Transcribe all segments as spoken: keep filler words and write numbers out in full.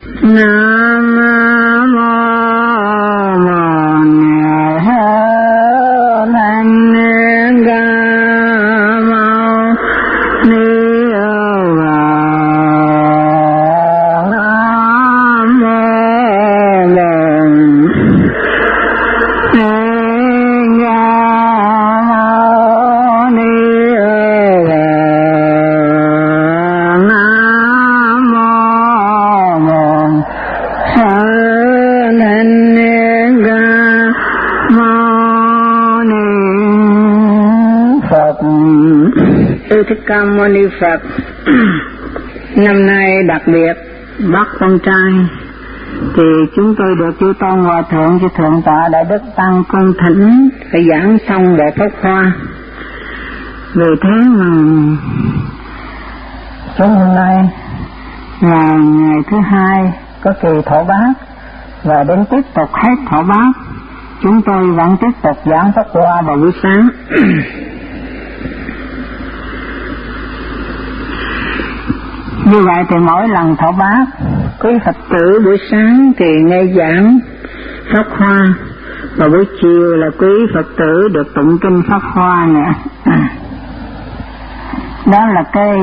Nam mô Thích Ca Mâu Ni Phật. Năm nay đặc biệt bắt con trai thì chúng tôi được chư tôn hòa thượng chư thượng tọa đại đức tăng cung thỉnh phải giảng xong bộ pháp hoa. Vì thế mà chúng hôm nay là ngày thứ hai có kỳ thọ bát, và đến tiếp tục hết thọ bát chúng tôi vẫn tiếp tục giảng pháp hoa vào buổi sáng. Như vậy thì mỗi lần thọ bát, quý Phật tử buổi sáng thì nghe giảng pháp hoa, và buổi chiều là quý Phật tử được tụng kinh pháp hoa nữa. Đó là cái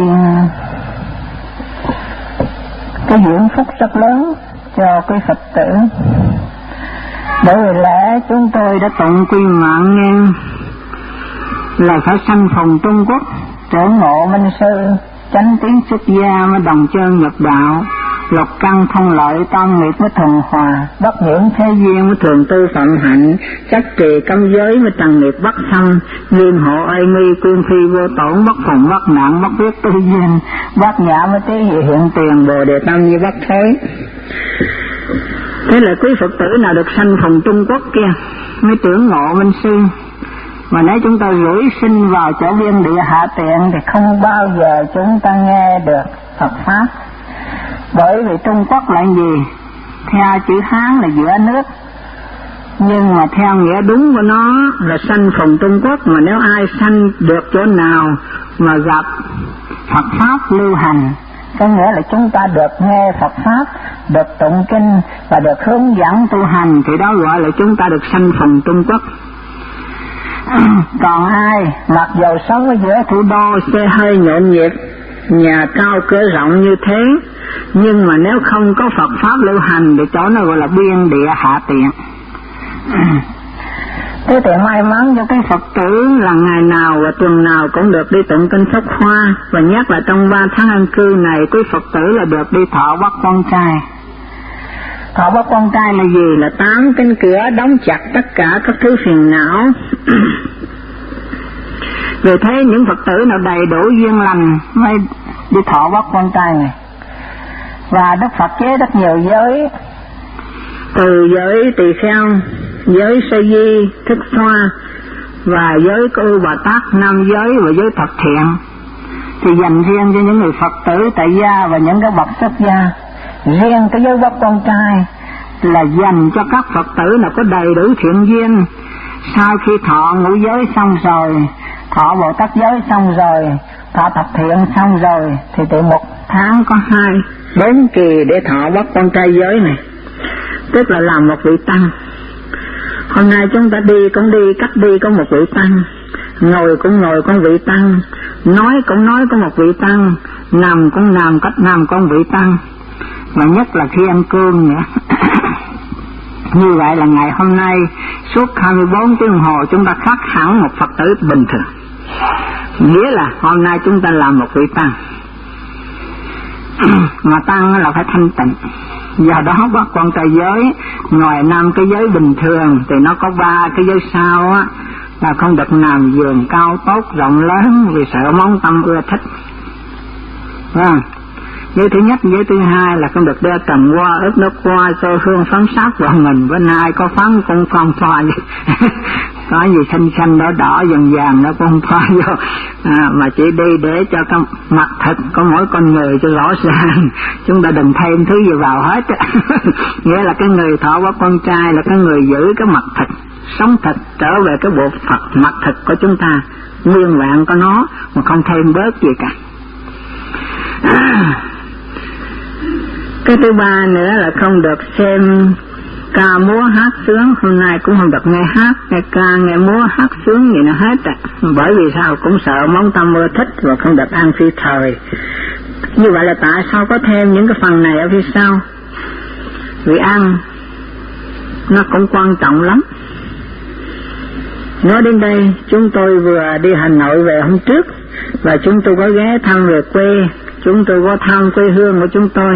cái hưởng phúc rất lớn cho quý Phật tử. Bởi vì lẽ chúng tôi đã tụng quy mạng nghe là phải sanh phùng Trung Quốc, trưởng ngộ minh sư, chánh tiến xuất gia mới đồng chân nhập đạo, lục căn thông lợi tam nghiệp mới thuần hòa, bất nhiễm thế duyên mới thường tu phạm hạnh, chắc trì cấm giới mới trần nghiệp bất xâm, nghiêm hộ ai nghi quyên phi vô tổn, bất phùng bất nạn bất viết tu duyên, bất nhã mới tế hiện tiền bồ đề tâm như bất thối. Thế là quý Phật tử nào được sanh phùng Trung Quốc kia mới trưởng ngộ minh sư. Mà nếu chúng ta rủi sinh vào chỗ viên địa hạ tiện thì không bao giờ chúng ta nghe được Phật Pháp. Bởi vì Trung Quốc là gì? Theo chữ Hán là giữa nước, nhưng mà theo nghĩa đúng của nó là sanh phùng Trung Quốc. Mà nếu ai sanh được chỗ nào mà gặp Phật Pháp lưu hành, có nghĩa là chúng ta được nghe Phật Pháp, được tụng kinh và được hướng dẫn tu hành, thì đó gọi là chúng ta được sanh phùng Trung Quốc. Còn ai mặc dầu sống ở giữa thủ đô, xe hơi nhộn nhịp, nhà cao cửa rộng như thế, nhưng mà nếu không có Phật Pháp lưu hành thì chỗ nó gọi là biên địa hạ tiện. Thế thì may mắn cho cái Phật tử là ngày nào và tuần nào cũng được đi tụng kinh pháp hoa, và nhất là trong ba tháng an cư này quý Phật tử là được đi thọ bắt con trai. Thọ bắt con trai là gì? Là tám cánh cửa đóng chặt tất cả các thứ phiền não. Vì thế những Phật tử nào đầy đủ duyên lành mới đi thọ bắt con trai này. Và Đức Phật chế rất nhiều giới, từ giới tỳ kheo, giới sa di, thức xoa, và giới cư Bồ Tát, năm giới và giới thập thiện, thì dành riêng cho những người Phật tử tại gia và những cái bậc xuất gia. Riêng cái giới bắt con trai là dành cho các Phật tử nào có đầy đủ thiện duyên. Sau khi thọ ngũ giới xong rồi, thọ Bồ Tát giới xong rồi, thọ thập thiện xong rồi, thì từ một tháng có hai bốn kỳ để thọ bắt con trai giới này, tức là làm một vị tăng. Hôm nay chúng ta đi cũng đi, cách đi có một vị tăng, ngồi cũng ngồi có vị tăng, nói cũng nói có một vị tăng, nằm cũng nằm cách nằm có một vị tăng, và nhất là khi ăn cơm nữa. Như vậy là ngày hôm nay suốt hai mươi bốn tiếng đồng hồ chúng ta khác hẳn một Phật tử bình thường. Nghĩa là hôm nay chúng ta làm một vị tăng. Mà tăng là phải thanh tịnh. Do đó bắt con trai giới, ngoài năm cái giới bình thường thì nó có ba cái giới sau á, là không được làm giường cao tốt rộng lớn vì sợ món tâm ưa thích. Vâng. Giới thứ nhất, giới thứ hai là không được đeo tầm hoa, ướp nước hoa, cho hương phấn sát vào mình. Bên ai có phấn cũng không thoa gì. Có gì xanh xanh đỏ đỏ vàng vàng nó cũng không thoa vô. À, mà chỉ đi để cho cái mặt thật của mỗi con người cho rõ ràng. Chúng ta đừng thêm thứ gì vào hết. Nghĩa là cái người thọ của con trai là cái người giữ cái mặt thật, sống thật, trở về cái bộ Phật mặt thật của chúng ta, nguyên vẹn có nó mà không thêm bớt gì cả. À, Cái thứ ba nữa là không được xem ca múa hát sướng, hôm nay cũng không được nghe hát, nghe ca, nghe múa hát sướng gì nữa hết ạ. À. Bởi vì sao? Cũng sợ món tâm mơ thích và không được ăn phi thời. Như vậy là tại sao có thêm những cái phần này ở phía sau? Vì ăn nó cũng quan trọng lắm. Nói đến đây, chúng tôi vừa đi Hà Nội về hôm trước, và chúng tôi có ghé thăm về quê, chúng tôi có thăm quê hương của chúng tôi.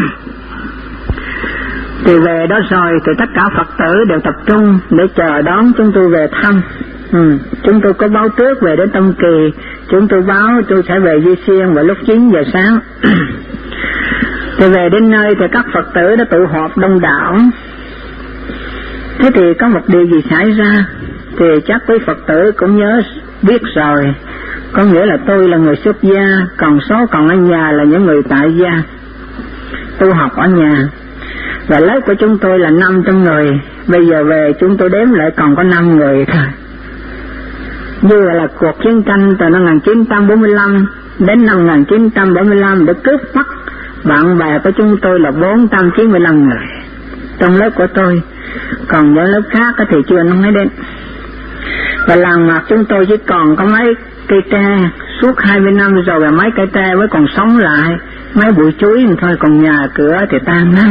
Thì về đó rồi thì tất cả Phật tử đều tập trung để chờ đón chúng tôi về thăm. Ừ. Chúng tôi có báo trước về đến Tâm Kỳ, chúng tôi báo tôi sẽ về Duy Xuyên vào lúc chín giờ sáng. Thì về đến nơi thì các Phật tử đã tụ họp đông đảo. Thế thì có một điều gì xảy ra thì chắc quý Phật tử cũng nhớ biết rồi. Có nghĩa là tôi là người xuất gia, còn số còn ở nhà là những người tại gia tu học ở nhà. Và lớp của chúng tôi là năm trăm người, bây giờ về chúng tôi đếm lại còn có năm người thôi. Như là cuộc chiến tranh từ năm một nghìn chín trăm bốn mươi lăm đến năm một nghìn chín trăm bảy mươi lăm đã cướp mất bạn bè của chúng tôi là bốn trăm chín mươi lăm người trong lớp của tôi, còn những lớp khác thì chưa nói đến. Và làng mạc chúng tôi chỉ còn có mấy cây tre, suốt hai mươi năm rồi và mấy cây tre mới còn sống lại, mấy bụi chuối thôi, còn nhà cửa thì tan nát.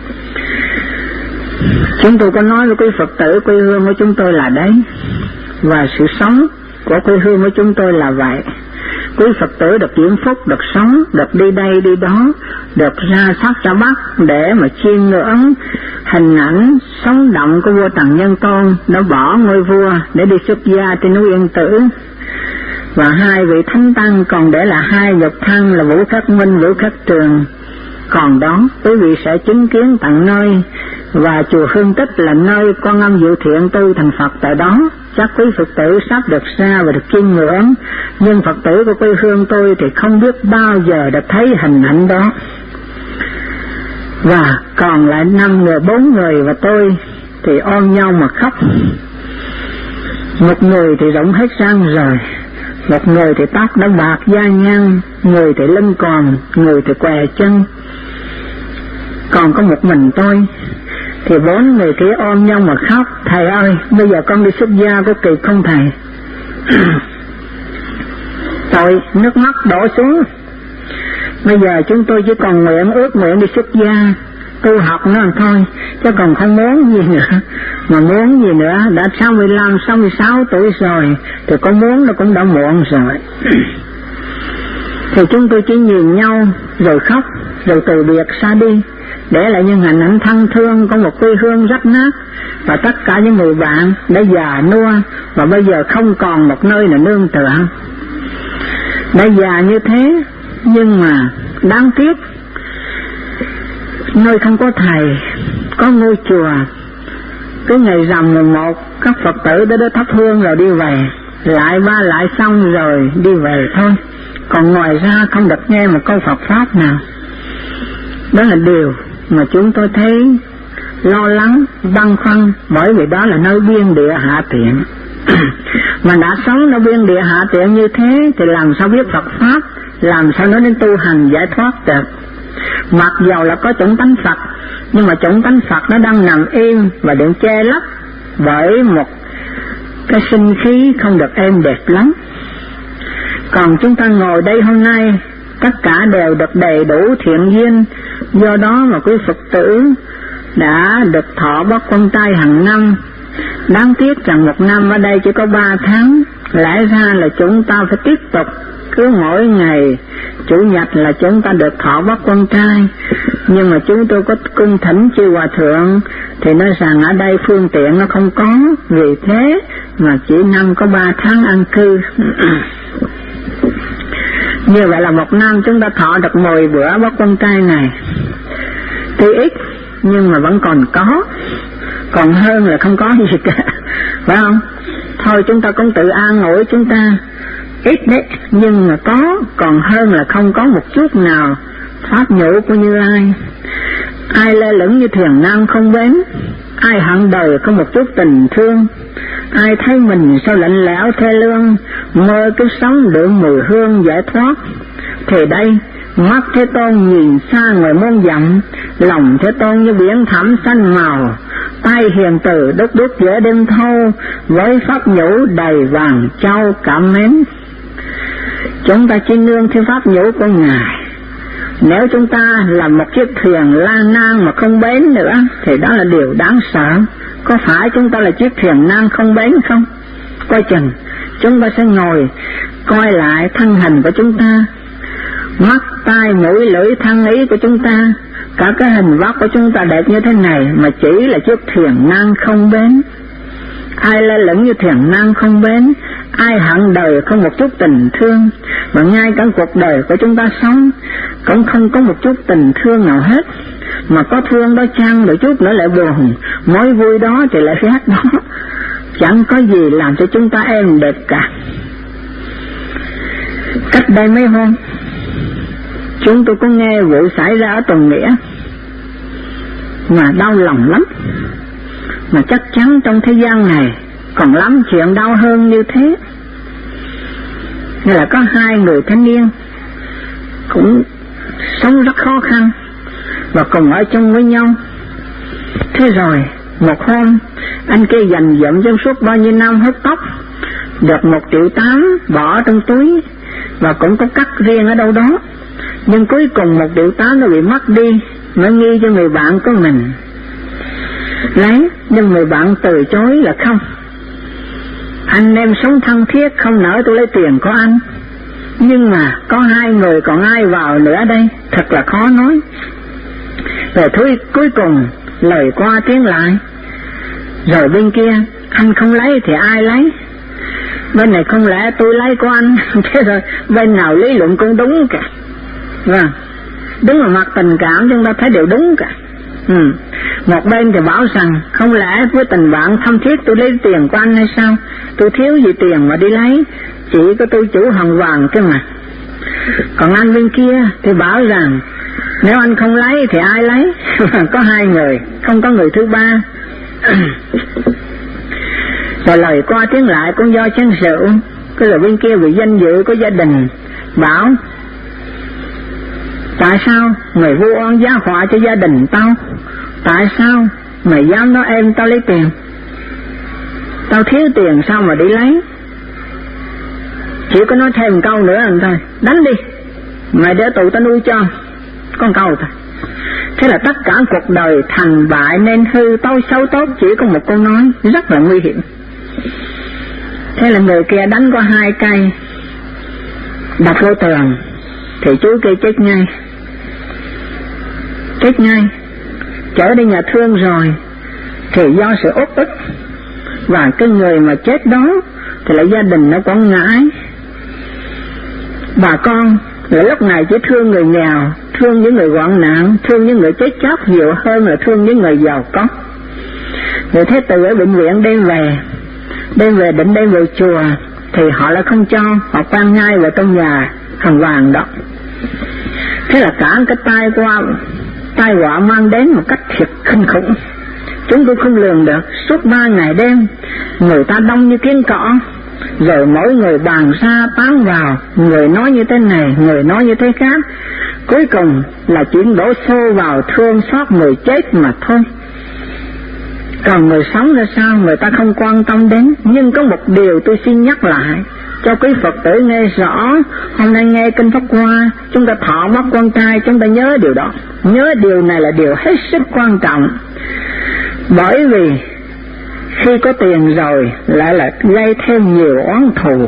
Chúng tôi có nói với quý Phật tử quê hương của chúng tôi là đấy, và sự sống của quê hương của chúng tôi là vậy. Quý Phật tử được diễm phúc, được sống, được đi đây đi đó, được ra Sắc ra Bắc để mà chiêm ngưỡng hình ảnh sống động của vua Trần Nhân Tôn đã bỏ ngôi vua để đi xuất gia trên núi Yên Tử. Và hai vị thánh tăng còn để là hai nhục thân là Vũ Khắc Minh, Vũ Khắc Trường. Còn đó quý vị sẽ chứng kiến tận nơi, và chùa Hương Tích là nơi Quan Âm Diệu Thiện tu thành Phật tại đó. Chắc quý Phật tử sắp được ra và được chiêm ngưỡng, nhưng Phật tử của quê hương tôi thì không biết bao giờ được thấy hình ảnh đó. Và còn lại năm người, bốn người và tôi thì ôm nhau mà khóc. Một người thì rụng hết răng rồi, một người thì tóc đã bạc da nhăn, người thì lưng còn, người thì què chân. Còn có một mình tôi thì bốn người kia ôm nhau mà khóc. Thầy ơi, bây giờ con đi xuất gia có kịp không thầy? Tội, nước mắt đổ xuống. Bây giờ chúng tôi chỉ còn nguyện ước nguyện đi xuất gia, tu học nữa thôi, chứ còn không muốn gì nữa. Mà muốn gì nữa, đã sáu mươi lăm, sáu mươi sáu tuổi rồi, thì có muốn nó cũng đã muộn rồi. Thì chúng tôi chỉ nhìn nhau, rồi khóc, rồi từ biệt xa đi, để lại những hình ảnh thân thương của một quê hương rách nát, và tất cả những người bạn đã già nua và bây giờ không còn một nơi là nương tựa. Đã già như thế, nhưng mà đáng tiếc nơi không có thầy, có ngôi chùa. Cứ ngày rằm mùng một các Phật tử đã đến thắp hương rồi đi về, lại ba lại xong rồi đi về thôi, còn ngoài ra không được nghe một câu Phật pháp nào. Đó là điều mà chúng tôi thấy lo lắng, băn khoăn, bởi vì đó là nơi biên địa hạ tiện. Mà đã sống ở biên địa hạ tiện như thế thì làm sao biết Phật pháp, làm sao nói đến tu hành giải thoát được. Mặc dầu là có chủng tánh Phật, nhưng mà chủng tánh Phật nó đang nằm im và được che lấp bởi một cái sinh khí không được êm đẹp lắm. Còn chúng ta ngồi đây hôm nay, tất cả đều được đầy đủ thiện duyên, do đó mà quý Phật tử đã được thọ bát quan trai hàng năm. Đáng tiếc rằng một năm ở đây chỉ có ba tháng, lẽ ra là chúng ta phải tiếp tục, cứ mỗi ngày Chủ nhật là chúng ta được thọ bát quan trai. Nhưng mà chúng tôi có cung thỉnh chư hòa thượng thì nói rằng ở đây phương tiện nó không có, vì thế mà chỉ năm có ba tháng an cư. Như vậy là một năm chúng ta thọ được mười bữa bát quan trai này. Tuy ít nhưng mà vẫn còn có, còn hơn là không có gì cả, phải không? Thôi chúng ta cũng tự an ủi chúng ta, ít đấy, nhưng mà có, còn hơn là không có một chút nào. Pháp nhũ của Như Lai, ai lơ lửng như thiền nam không bén, ai hận đời có một chút tình thương, ai thấy mình sao lạnh lẽo thê lương, mơ cứ sống được mùi hương giải thoát. Thì đây Mắt Thế Tôn nhìn xa ngoài muôn dặm, lòng Thế Tôn như biển thẳm xanh màu. Tay hiền từ đúc đúc giữa đêm thâu, với pháp nhũ đầy vàng châu cảm mến. Chúng ta chỉ nương theo pháp nhũ của Ngài. Nếu chúng ta là một chiếc thuyền lang nang mà không bến nữa, thì đó là điều đáng sợ. Có phải chúng ta là chiếc thuyền nang không bến không? Coi chừng chúng ta sẽ ngồi coi lại thân hình của chúng ta, mắt, tai, mũi, lưỡi, thân ý của chúng ta, cả cái hình vóc của chúng ta đẹp như thế này mà chỉ là chiếc thuyền nang không bến. Ai lơ lửng như thuyền nang không bến, ai hận đời không một chút tình thương, mà ngay cả cuộc đời của chúng ta sống cũng không có một chút tình thương nào hết, mà có thương đó chăng đôi chút nữa lại buồn, mối vui đó thì lại ghét đó, chẳng có gì làm cho chúng ta êm đẹp cả. Cách đây mấy hôm, chúng tôi có nghe vụ xảy ra ở Tuần Nghĩa, mà đau lòng lắm, mà chắc chắn trong thế gian này còn lắm chuyện đau hơn như thế. Như là có hai người thanh niên cũng sống rất khó khăn và cùng ở chung với nhau. Thế rồi một hôm, anh kia dành dụm trong suốt bao nhiêu năm hớt tóc, được một triệu tám bỏ trong túi và cũng có cắt riêng ở đâu đó, nhưng cuối cùng một triệu tám nó bị mất đi, nó nghi cho người bạn của mình lấy, nhưng người bạn từ chối là không, anh em sống thân thiết không nỡ tôi lấy tiền của anh. Nhưng mà có hai người còn ai vào nữa đây, thật là khó nói. Rồi thôi cuối cùng lời qua tiếng lại, rồi bên kia anh không lấy thì ai lấy, bên này không lẽ tôi lấy của anh. Thế rồi bên nào lý luận cũng đúng cả. Vâng, đúng là mặt tình cảm chúng ta thấy đều đúng cả. Ừ. Một bên thì bảo rằng không lẽ với tình bạn thâm thiết tôi lấy tiền của anh hay sao, tôi thiếu gì tiền mà đi lấy, chỉ có tôi chủ hồng vàng cơ mà. Còn anh bên kia thì bảo rằng nếu anh không lấy thì ai lấy. Có hai người, không có người thứ ba. Rồi lời qua tiếng lại cũng do chén rượu. Cái lời bên kia vì danh dự của gia đình bảo tại sao mày vu oan giá họa cho gia đình tao, tại sao mày dám nói em tao lấy tiền, tao thiếu tiền sao mà đi lấy. Chỉ có nói thêm câu nữa anh thôi, đánh đi mày để tụi tao nuôi cho, con câu thôi. Thế là tất cả cuộc đời thành bại nên hư tốt xấu tốt chỉ có một câu nói rất là nguy hiểm. Thế là người kia đánh qua hai cây, đập vô tường thì chú kia chết ngay, chết ngay. Trở đi nhà thương rồi thì do sự uất ức, và cái người mà chết đó thì là gia đình nó còn ngại. Bà con là lúc này chỉ thương người nghèo, thương những người hoạn nạn, thương những người chết chóc nhiều hơn là thương những người giàu có. Người Thế Tử ở bệnh viện đem về, đem về định đem về chùa thì họ lại không cho, họ quan ngay vào trong nhà hồng vàng đó. Thế là cả cái tai qua tai họa mang đến một cách thiệt kinh khủng, chúng tôi không lường được. Suốt ba ngày đêm người ta đông như kiến cỏ, rồi mỗi người bàn ra tán vào, người nói như thế này, người nói như thế khác, cuối cùng là chuyện đổ xô vào thương xót người chết mà thôi. Còn người sống ra sao người ta không quan tâm đến. Nhưng có một điều tôi xin nhắc lại cho quý Phật tử nghe rõ. Hôm nay nghe kinh Pháp Hoa, chúng ta thọ mất con trai, chúng ta nhớ điều đó. Nhớ điều này là điều hết sức quan trọng. Bởi vì khi có tiền rồi lại là gây thêm nhiều oán thù.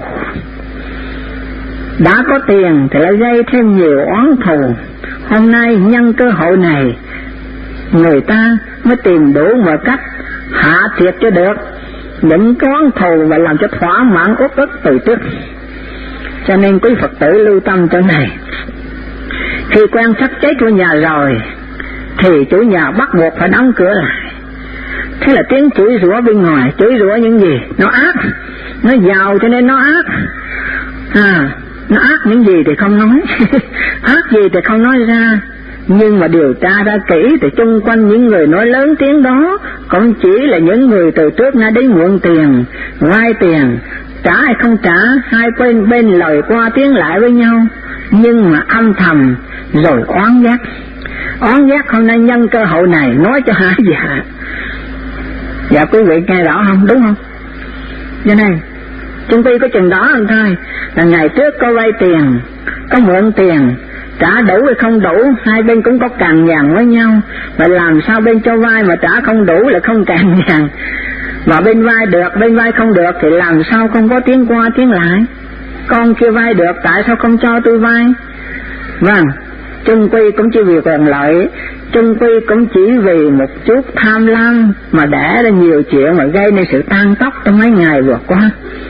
Đã có tiền thì lại gây thêm nhiều oán thù. Hôm nay nhân cơ hội này người ta mới tìm đủ mọi cách hạ thiệt cho được những oán thù và làm cho thỏa mãn uất ức từ trước. Cho nên quý Phật tử lưu tâm chỗ này. Khi quen sắp chết của nhà rồi thì chủ nhà bắt buộc phải đóng cửa lại. Thế là tiếng chửi rủa bên ngoài, chửi rủa những gì? Nó ác, nó giàu cho nên nó ác. À, nó ác những gì thì không nói, ác gì thì không nói ra. Nhưng mà điều tra ra kỹ thì chung quanh những người nói lớn tiếng đó cũng chỉ là những người từ trước nay đến mượn tiền, vay tiền, trả hay không trả, hai bên bên lời qua tiếng lại với nhau. Nhưng mà âm thầm rồi oán ghét. Oán ghét hôm nay nhân cơ hội này nói cho hai dạ. Dạ quý vị nghe rõ không, đúng không? Cho nên chung quy có chừng đó anh thôi. Là ngày trước có vay tiền, có mượn tiền, trả đủ hay không đủ, hai bên cũng có cằn nhằn với nhau. Vậy làm sao bên cho vay mà trả không đủ là không cằn nhằn, mà bên vay được, bên vay không được thì làm sao không có tiếng qua tiếng lại. Con kia vay được, tại sao không cho tôi vay? Vâng, chung quy cũng chỉ vì quyền lợi, chung quy cũng chỉ vì một chút tham lam mà đẻ ra nhiều chuyện mà gây nên sự tan tóc trong mấy ngày vừa qua.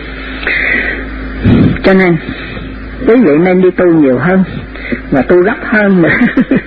Cho nên quý vị nên đi tu nhiều hơn và tu gấp hơn nữa.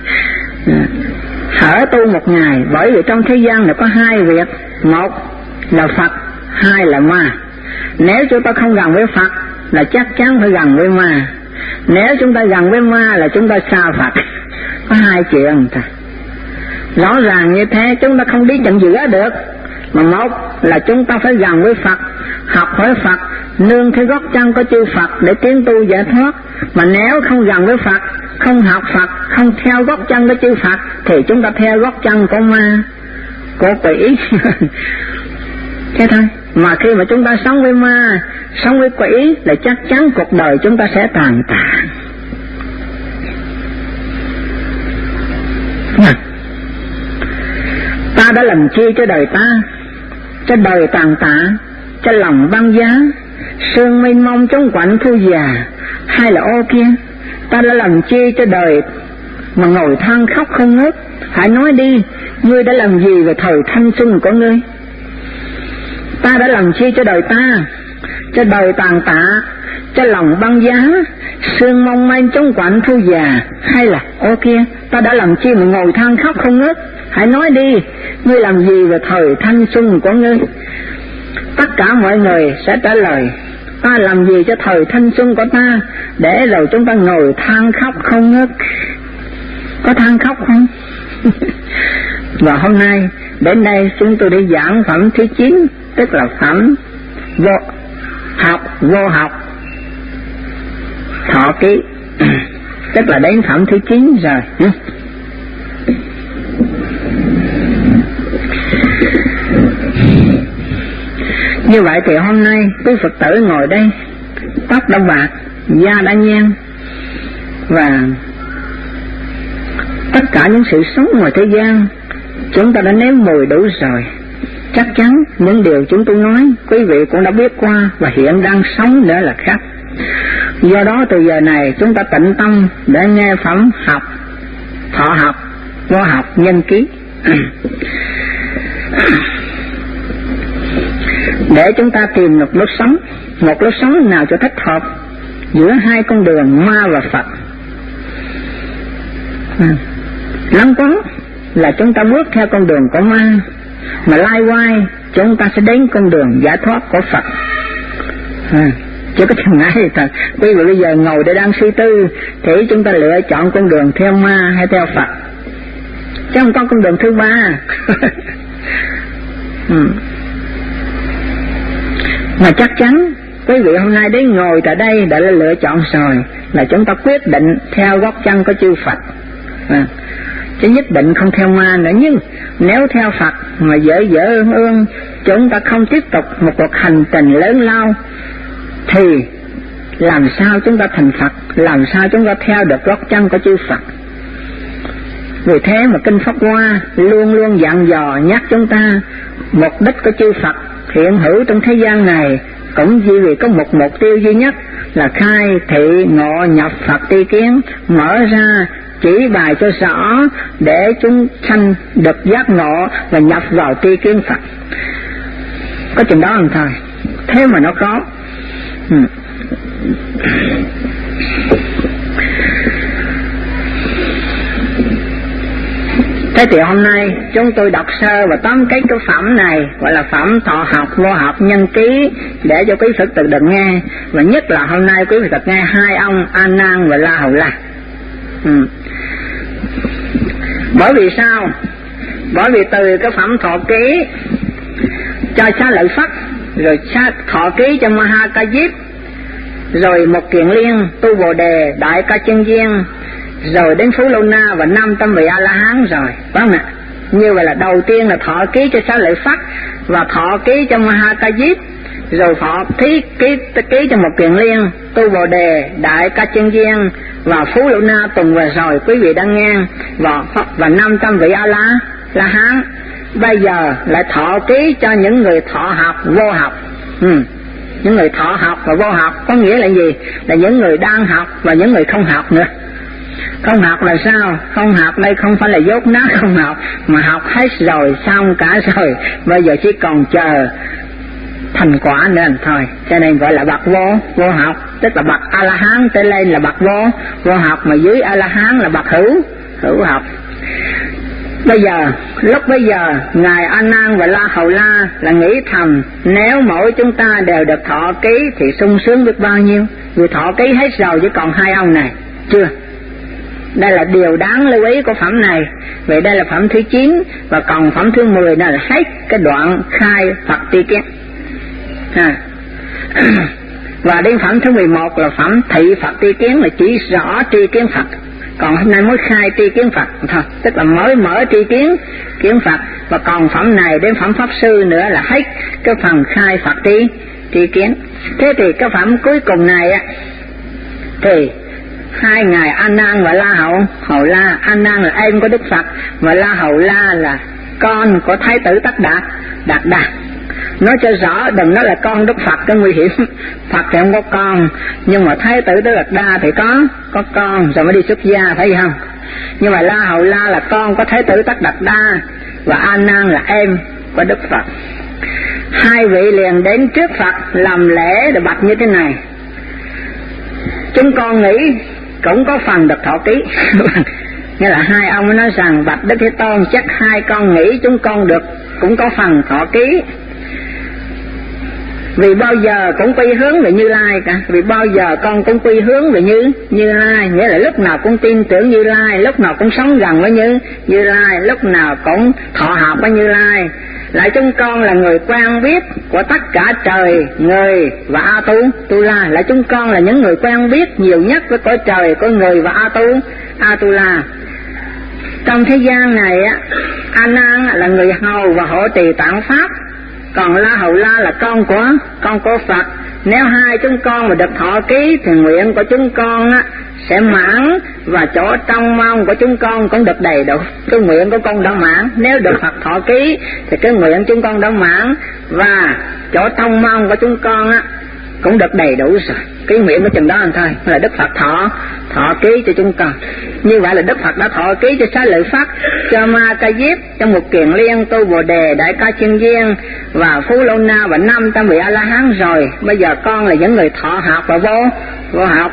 Hở tu một ngày, bởi vì trong thế gian này có hai việc, một là Phật, hai là ma. Nếu chúng ta không gần với Phật là chắc chắn phải gần với ma, nếu chúng ta gần với ma là chúng ta xa Phật. Có hai chuyện thôi, rõ ràng như thế, chúng ta đi chận giữa được. Mà một là chúng ta phải gần với Phật, học hỏi Phật, nương theo gót chân của chư Phật để tiến tu giải thoát. Mà nếu không gần với Phật, không học Phật, không theo gót chân của chư Phật thì chúng ta theo gót chân của ma, của quỷ. Thế thôi. Mà khi mà chúng ta sống với ma, sống với quỷ là chắc chắn cuộc đời chúng ta sẽ tàn tạ. Ta đã làm chi cho đời ta, cho đời tàn tạ, cho lòng băng giá, sương mênh mông chống quạnh thu già, hay là ô kia? Ta đã làm chi cho đời mà ngồi than khóc không ngớt? Hãy nói đi, ngươi đã làm gì về thời thanh xuân của ngươi? Ta đã làm chi cho đời ta, cho đời tàn tạ, cho lòng băng giá, sương mong manh chống quạnh thu già, hay là ô kia? Ta đã làm chi mà ngồi than khóc không ngớt? Hãy nói đi, ngươi làm gì về thời thanh xuân của ngươi? Tất cả mọi người sẽ trả lời, ta làm gì cho thời thanh xuân của ta, để rồi chúng ta ngồi than khóc không ngớt. Có than khóc không? Và hôm nay đến đây chúng tôi đi giảng phẩm thứ chín, tức là phẩm vô học vô học thọ ký, tức là đến phẩm thứ chín rồi. Như vậy thì hôm nay quý Phật tử ngồi đây, tóc đã bạc, da đã nhăn, và tất cả những sự sống ngoài thế gian chúng ta đã nếm mùi đủ rồi. Chắc chắn những điều chúng tôi nói quý vị cũng đã biết qua và hiện đang sống nữa là khác. Do đó từ giờ này chúng ta tĩnh tâm để nghe phẩm học, thọ học, vô học, nhân ký. Để chúng ta tìm một lối sống, một lối sống nào cho thích hợp giữa hai con đường ma và Phật. À, lắm quá là chúng ta bước theo con đường của ma, mà lai quay chúng ta sẽ đến con đường giải thoát của Phật. À, chứ có chừng ấy thật. Quý vị bây giờ ngồi để đang suy tư thì chúng ta lựa chọn con đường theo ma hay theo Phật, chứ không có con đường thứ ba. Ừ. Mà chắc chắn quý vị hôm nay đến ngồi tại đây đã là lựa chọn rồi, là chúng ta quyết định theo gót chân của chư Phật. À, chứ nhất định không theo ma nữa. Nhưng nếu theo Phật mà dở dở ương ương, chúng ta không tiếp tục một cuộc hành trình lớn lao, thì làm sao chúng ta thành Phật, làm sao chúng ta theo được gót chân của chư Phật? Vì thế mà Kinh Pháp Hoa luôn luôn dặn dò nhắc chúng ta, mục đích của chư Phật hiện hữu trong thế gian này cũng chỉ vì có một mục tiêu duy nhất là khai thị ngộ nhập Phật tri kiến, mở ra chỉ bài cho rõ để chúng sanh được giác ngộ và nhập vào tri kiến Phật. Có chừng đó làm thôi. Thế mà nó có. Ừ. Thế thì hôm nay chúng tôi đọc sơ và tóm kết cái phẩm này, gọi là phẩm thọ học vô học nhân ký, để cho quý Phật tử được nghe. Và nhất là hôm nay quý Phật tử nghe hai ông A Nan và La Hầu La. Ừ. Bởi vì sao? Bởi vì từ cái phẩm thọ ký cho Xá Lợi Phất, rồi thọ ký cho Ma Ha Ca Diếp, rồi một kiện liên tu Bồ Đề Đại Ca Chân Viên, rồi đến Phú Lô Na và năm trăm vị A La Hán rồi, phải không ạ? Như vậy là đầu tiên là thọ ký cho Xá Lợi Phất và thọ ký cho Ma Ha Ca Diếp, rồi thọ ký ký ký cho một Kiền Liên, Tu Bồ Đề, Đại Ca Chân Viên và Phú Lô Na tuần vừa rồi quý vị đang nghe, và và năm trăm vị A La La Hán. Bây giờ lại thọ ký cho những người thọ học vô học. Ừ. Những người thọ học và vô học có nghĩa là gì? Là những người đang học và những người không học nữa. Không học là sao? Không học đây không phải là dốt nát không học, mà học hết rồi, xong cả rồi, bây giờ chỉ còn chờ thành quả nữa thôi. Cho nên gọi là bậc vô vô học, tức là bậc A La Hán trở lên là bậc vô vô học, mà dưới A La Hán là bậc hữu hữu học. Bây giờ, lúc bây giờ, Ngài A Nan và La Hầu La là nghĩ thầm, nếu mỗi chúng ta đều được thọ ký thì sung sướng biết bao nhiêu. Vì thọ ký hết rồi chỉ còn hai ông này, chưa? Đây là điều đáng lưu ý của phẩm này. Vậy đây là phẩm thứ chín, và còn phẩm thứ mười là hết cái đoạn khai Phật tri kiến. À. Và đến phẩm thứ mười một là phẩm thị Phật tri kiến, là chỉ rõ tri kiến Phật. Còn hôm nay mới khai tri kiến Phật thôi, tức là mới mở tri kiến kiến Phật. Và còn phẩm này đến phẩm Pháp Sư nữa là hết cái phần khai Phật tri tri kiến. Thế thì cái phẩm cuối cùng này á, thì hai ngài A Nan và La Hầu Hầu La. A Nan là em của Đức Phật, và La Hầu La là con của Thái tử Tất Đạt Đạt Đà. Nói cho rõ, đừng nói là con Đức Phật, cái nguy hiểm. Phật thì không có con, nhưng mà Thái tử Tất Đạt Đa thì có có con rồi mới đi xuất gia, thấy không? Nhưng mà La Hầu La là con của Thái tử Tất Đạt Đa, và A Nan là em của Đức Phật. Hai vị liền đến trước Phật làm lễ để bạch như thế này: chúng con nghĩ cũng có phần được thọ ký. Nghĩa là hai ông mới nói rằng bạch Đức Thế Tôn, chắc hai con nghĩ chúng con được cũng có phần thọ ký. Vì bao giờ cũng quy hướng về Như Lai cả, vì bao giờ con cũng quy hướng về Như Như Lai, nghĩa là lúc nào cũng tin tưởng Như Lai, lúc nào cũng sống gần với Như Như Lai, lúc nào cũng thọ hợp với Như Lai. Lại chúng con là người quen biết của tất cả trời, người và A Tu Tu La. Lại chúng con là những người quen biết nhiều nhất với cõi trời, của người và A Tu A Tu La. Trong thế gian này á, A Nan là người hầu và hộ trì tạng pháp, còn La Hầu La là con của con của Phật. Nếu hai chúng con mà được thọ ký thì nguyện của chúng con á sẽ mãn, và chỗ trong mong của chúng con cũng được đầy đủ. Cái nguyện của con đã mãn, nếu được Phật thọ ký thì cái nguyện chúng con đã mãn, và chỗ trong mong của chúng con á cũng được đầy đủ rồi. Cái nguyện của chừng đó anh thôi là Đức Phật thọ thọ ký cho chúng con. Như vậy là Đức Phật đã thọ ký cho Xá Lợi Phất, cho Ma Ca Diếp, cho một Kiền Liên, Tu Bồ Đề, Đại Ca Chân Viên và Phú Lô Na và năm trăm vị A La Hán rồi. Bây giờ con là những người thọ học và vô vô học.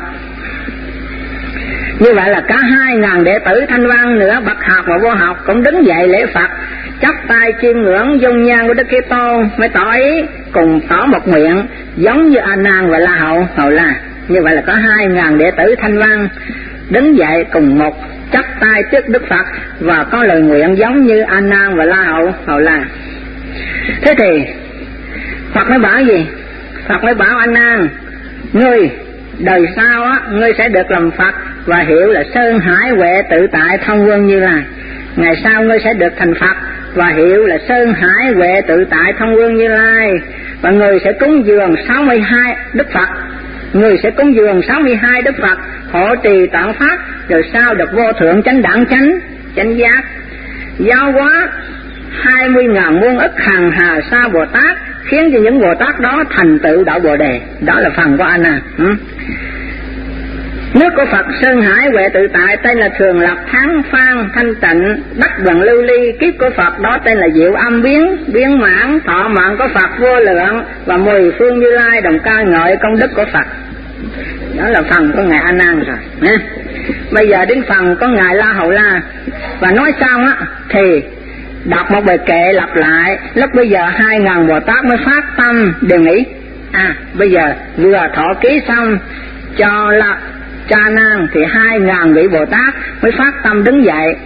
Như vậy là cả hai ngàn đệ tử Thanh Văn nữa, bậc học và vô học cũng đứng dậy lễ Phật, chắp tay chiêm ngưỡng dung nhan của Đức Thế Tôn, mới tỏ ý cùng tỏ một nguyện giống như A Nan và La Hầu Hầu La. Như vậy là có hai ngàn đệ tử Thanh Văn đứng dậy cùng một chắp tay trước Đức Phật và có lời nguyện giống như A Nan và La Hầu Hầu La. Thế thì Phật mới bảo gì? Phật mới bảo A Nan, ngươi đời sau á, ngươi sẽ được làm Phật và hiệu là Sơn Hải Huệ Tự Tại Thông Vương Như Lai. Ngày sau ngươi sẽ được thành Phật và hiệu là Sơn Hải Huệ Tự Tại Thông Vương Như Lai. Và người sẽ cúng dường sáu mươi hai Đức Phật, người sẽ cúng dường sáu mươi hai Đức Phật, hộ trì tạng pháp, rồi sau được vô thượng chánh đẳng chánh chánh giác, giáo hóa hai mươi ngàn muôn ức hằng hà sa Bồ Tát, khiến cho những Bồ Tát đó thành tựu đạo Bồ Đề. Đó là phần của A Nan. ừ? Nước của Phật Sơn Hải Huệ Tự Tại tên là Thường Lập, Tháng Phan, Thanh Tịnh, Đắc Bằng Lưu Ly. Kiếp của Phật đó tên là Diệu Âm Biến, Biến Mãn. Thọ mạng của Phật vô lượng, và mười phương Như Lai đồng ca ngợi công đức của Phật. Đó là phần của ngài A Nan rồi. Nè. Bây giờ đến phần của ngài La Hầu La. Và nói xong á thì đọc một bài kệ lặp lại. Lúc bây giờ hai ngàn Bồ Tát mới phát tâm đều nghĩ, à bây giờ vừa thọ ký xong cho là Cha Nan thì hai ngàn vị Bồ Tát mới phát tâm đứng dậy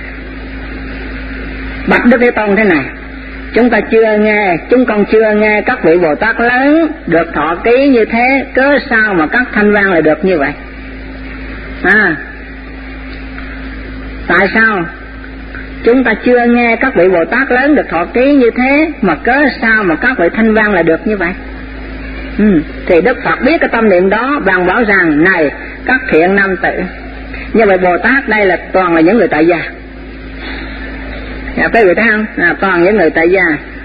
bạch Đức Thế Tôn thế này: chúng ta chưa nghe, chúng con chưa nghe các vị Bồ Tát lớn được thọ ký như thế, cớ sao mà các Thanh Văn lại được như vậy? À, Tại sao chúng ta chưa nghe các vị Bồ Tát lớn được thọ ký như thế, mà cớ sao mà các vị thanh văn là được như vậy? Ừ, thì Đức Phật biết cái tâm niệm đó, bằng bảo rằng này các thiện nam tử. Như vậy Bồ Tát đây là toàn là những người tại gia. Dạ, quý vị thấy không? À, toàn những người tại gia.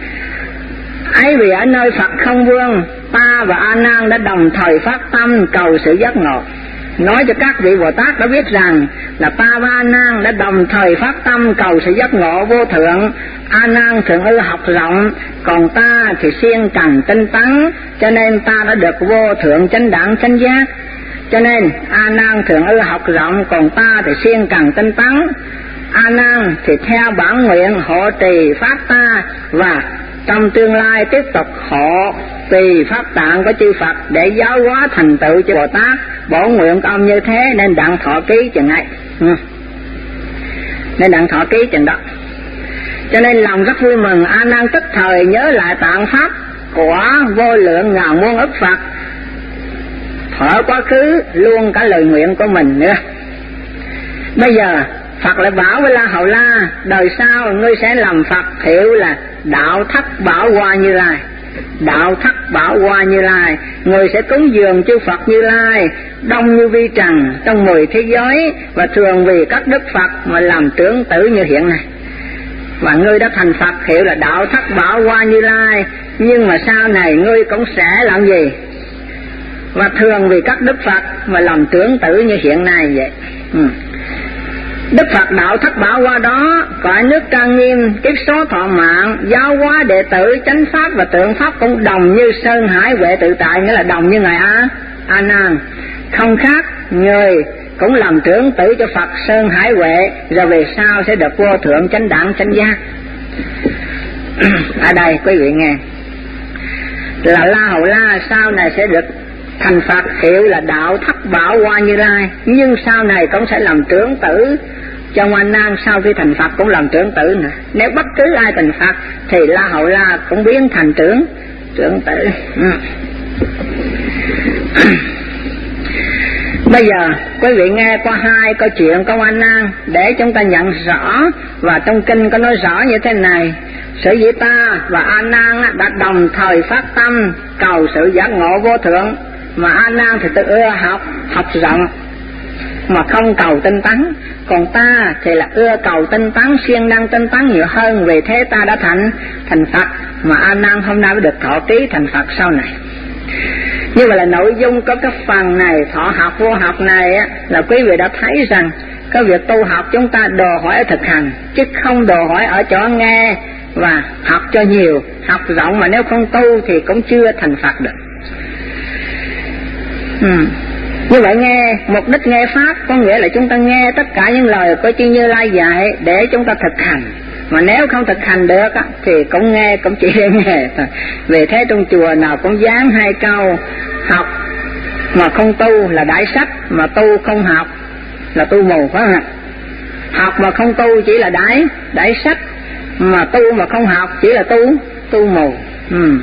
Ấy vì ở nơi Phật không vương, ta và A Nan đã đồng thời phát tâm cầu sự giác ngộ. Nói cho các vị Bồ Tát đã biết rằng là ta và A Nan đã đồng thời phát tâm cầu sự giác ngộ vô thượng. A Nan thường ư học rộng, còn ta thì siêng cần tinh tấn, cho nên ta đã được vô thượng chánh đẳng chánh giác. Cho nên A Nan thường ư học rộng, còn ta thì siêng cần tinh tấn. A Nan thì theo bản nguyện hộ trì pháp ta, và trong tương lai tiếp tục hộ trì pháp tạng của chư Phật để giáo hóa thành tựu cho Bồ Tát. Bổ nguyện của ông như thế nên đặng thọ ký chừng ấy. Ừ. Nên đặng thọ ký chừng đó. Cho nên lòng rất vui mừng. A Nan tức thời nhớ lại tạng pháp của vô lượng ngàn muôn ức Phật, thở quá khứ luôn cả lời nguyện của mình nữa. Bây giờ Phật lại bảo với La Hầu La, đời sau ngươi sẽ làm Phật, hiệu là Đạo Thất Bảo Hoa Như Lai. Đạo Thất Bảo Hoa Như Lai, người sẽ cúng dường chư Phật Như Lai đông như vi trần trong mười thế giới, và thường vì các đức Phật mà làm trưởng tử như hiện nay. Và ngươi đã thành Phật, hiệu là Đạo Thất Bảo Hoa Như Lai. Nhưng mà sau này ngươi cũng sẽ làm gì? Và thường vì các đức Phật mà làm trưởng tử như hiện nay vậy. Ừ. Đức Phật Đạo Thất Bảo Hoa đó, cõi nước trang nghiêm, kiếp số thọ mạng, giáo hóa đệ tử, chánh pháp và tượng pháp cũng đồng như sơn hải huệ tự tại, nghĩa là đồng như ngài A A Nan, không khác. Người cũng làm trưởng tử cho Phật sơn hải huệ, rồi về sau sẽ được vô thượng chánh đẳng chánh giác. Ở đây quý vị nghe là La Hầu La sau này sẽ được thành Phật, hiệu là Đạo Thất Bảo Hoa Như Lai, nhưng sau này cũng sẽ làm trưởng tử cho A Nan. Sau khi thành Phật cũng làm trưởng tử nữa. Nếu bất cứ ai thành Phật thì La Hầu La cũng biến thành trưởng trưởng tử. Ừ. Bây giờ quý vị nghe qua hai câu chuyện của A Nan để chúng ta nhận rõ, và trong kinh có nói rõ như thế này: sở dĩ ta và A Nan đã đồng thời phát tâm cầu sự giác ngộ vô thượng, mà A Nan thì tự ưa học học rộng mà không cầu tinh tấn, còn ta thì là ưa cầu tinh tấn, siêng năng tinh tấn nhiều hơn. Vì thế ta đã thành thành Phật, mà A Nan hôm nay mới được thọ ký thành Phật sau này. Như vậy là nội dung của cái phần này, thọ học vô học này á, là quý vị đã thấy rằng cái việc tu học chúng ta đòi hỏi ở thực hành, chứ không đòi hỏi ở chỗ nghe và học cho nhiều, học rộng mà nếu không tu thì cũng chưa thành Phật được. Ừ. Như vậy nghe, mục đích nghe Pháp có nghĩa là chúng ta nghe tất cả những lời của chư Như Lai dạy để chúng ta thực hành. Mà nếu không thực hành được thì cũng nghe, cũng chỉ nghe thôi. Vì thế trong chùa nào cũng dán hai câu: học mà không tu là đãi sách, mà tu không học là tu mù, phải không ạ? Học mà không tu chỉ là đãi đãi sách, mà tu mà không học chỉ là tu tu mù. Ừ.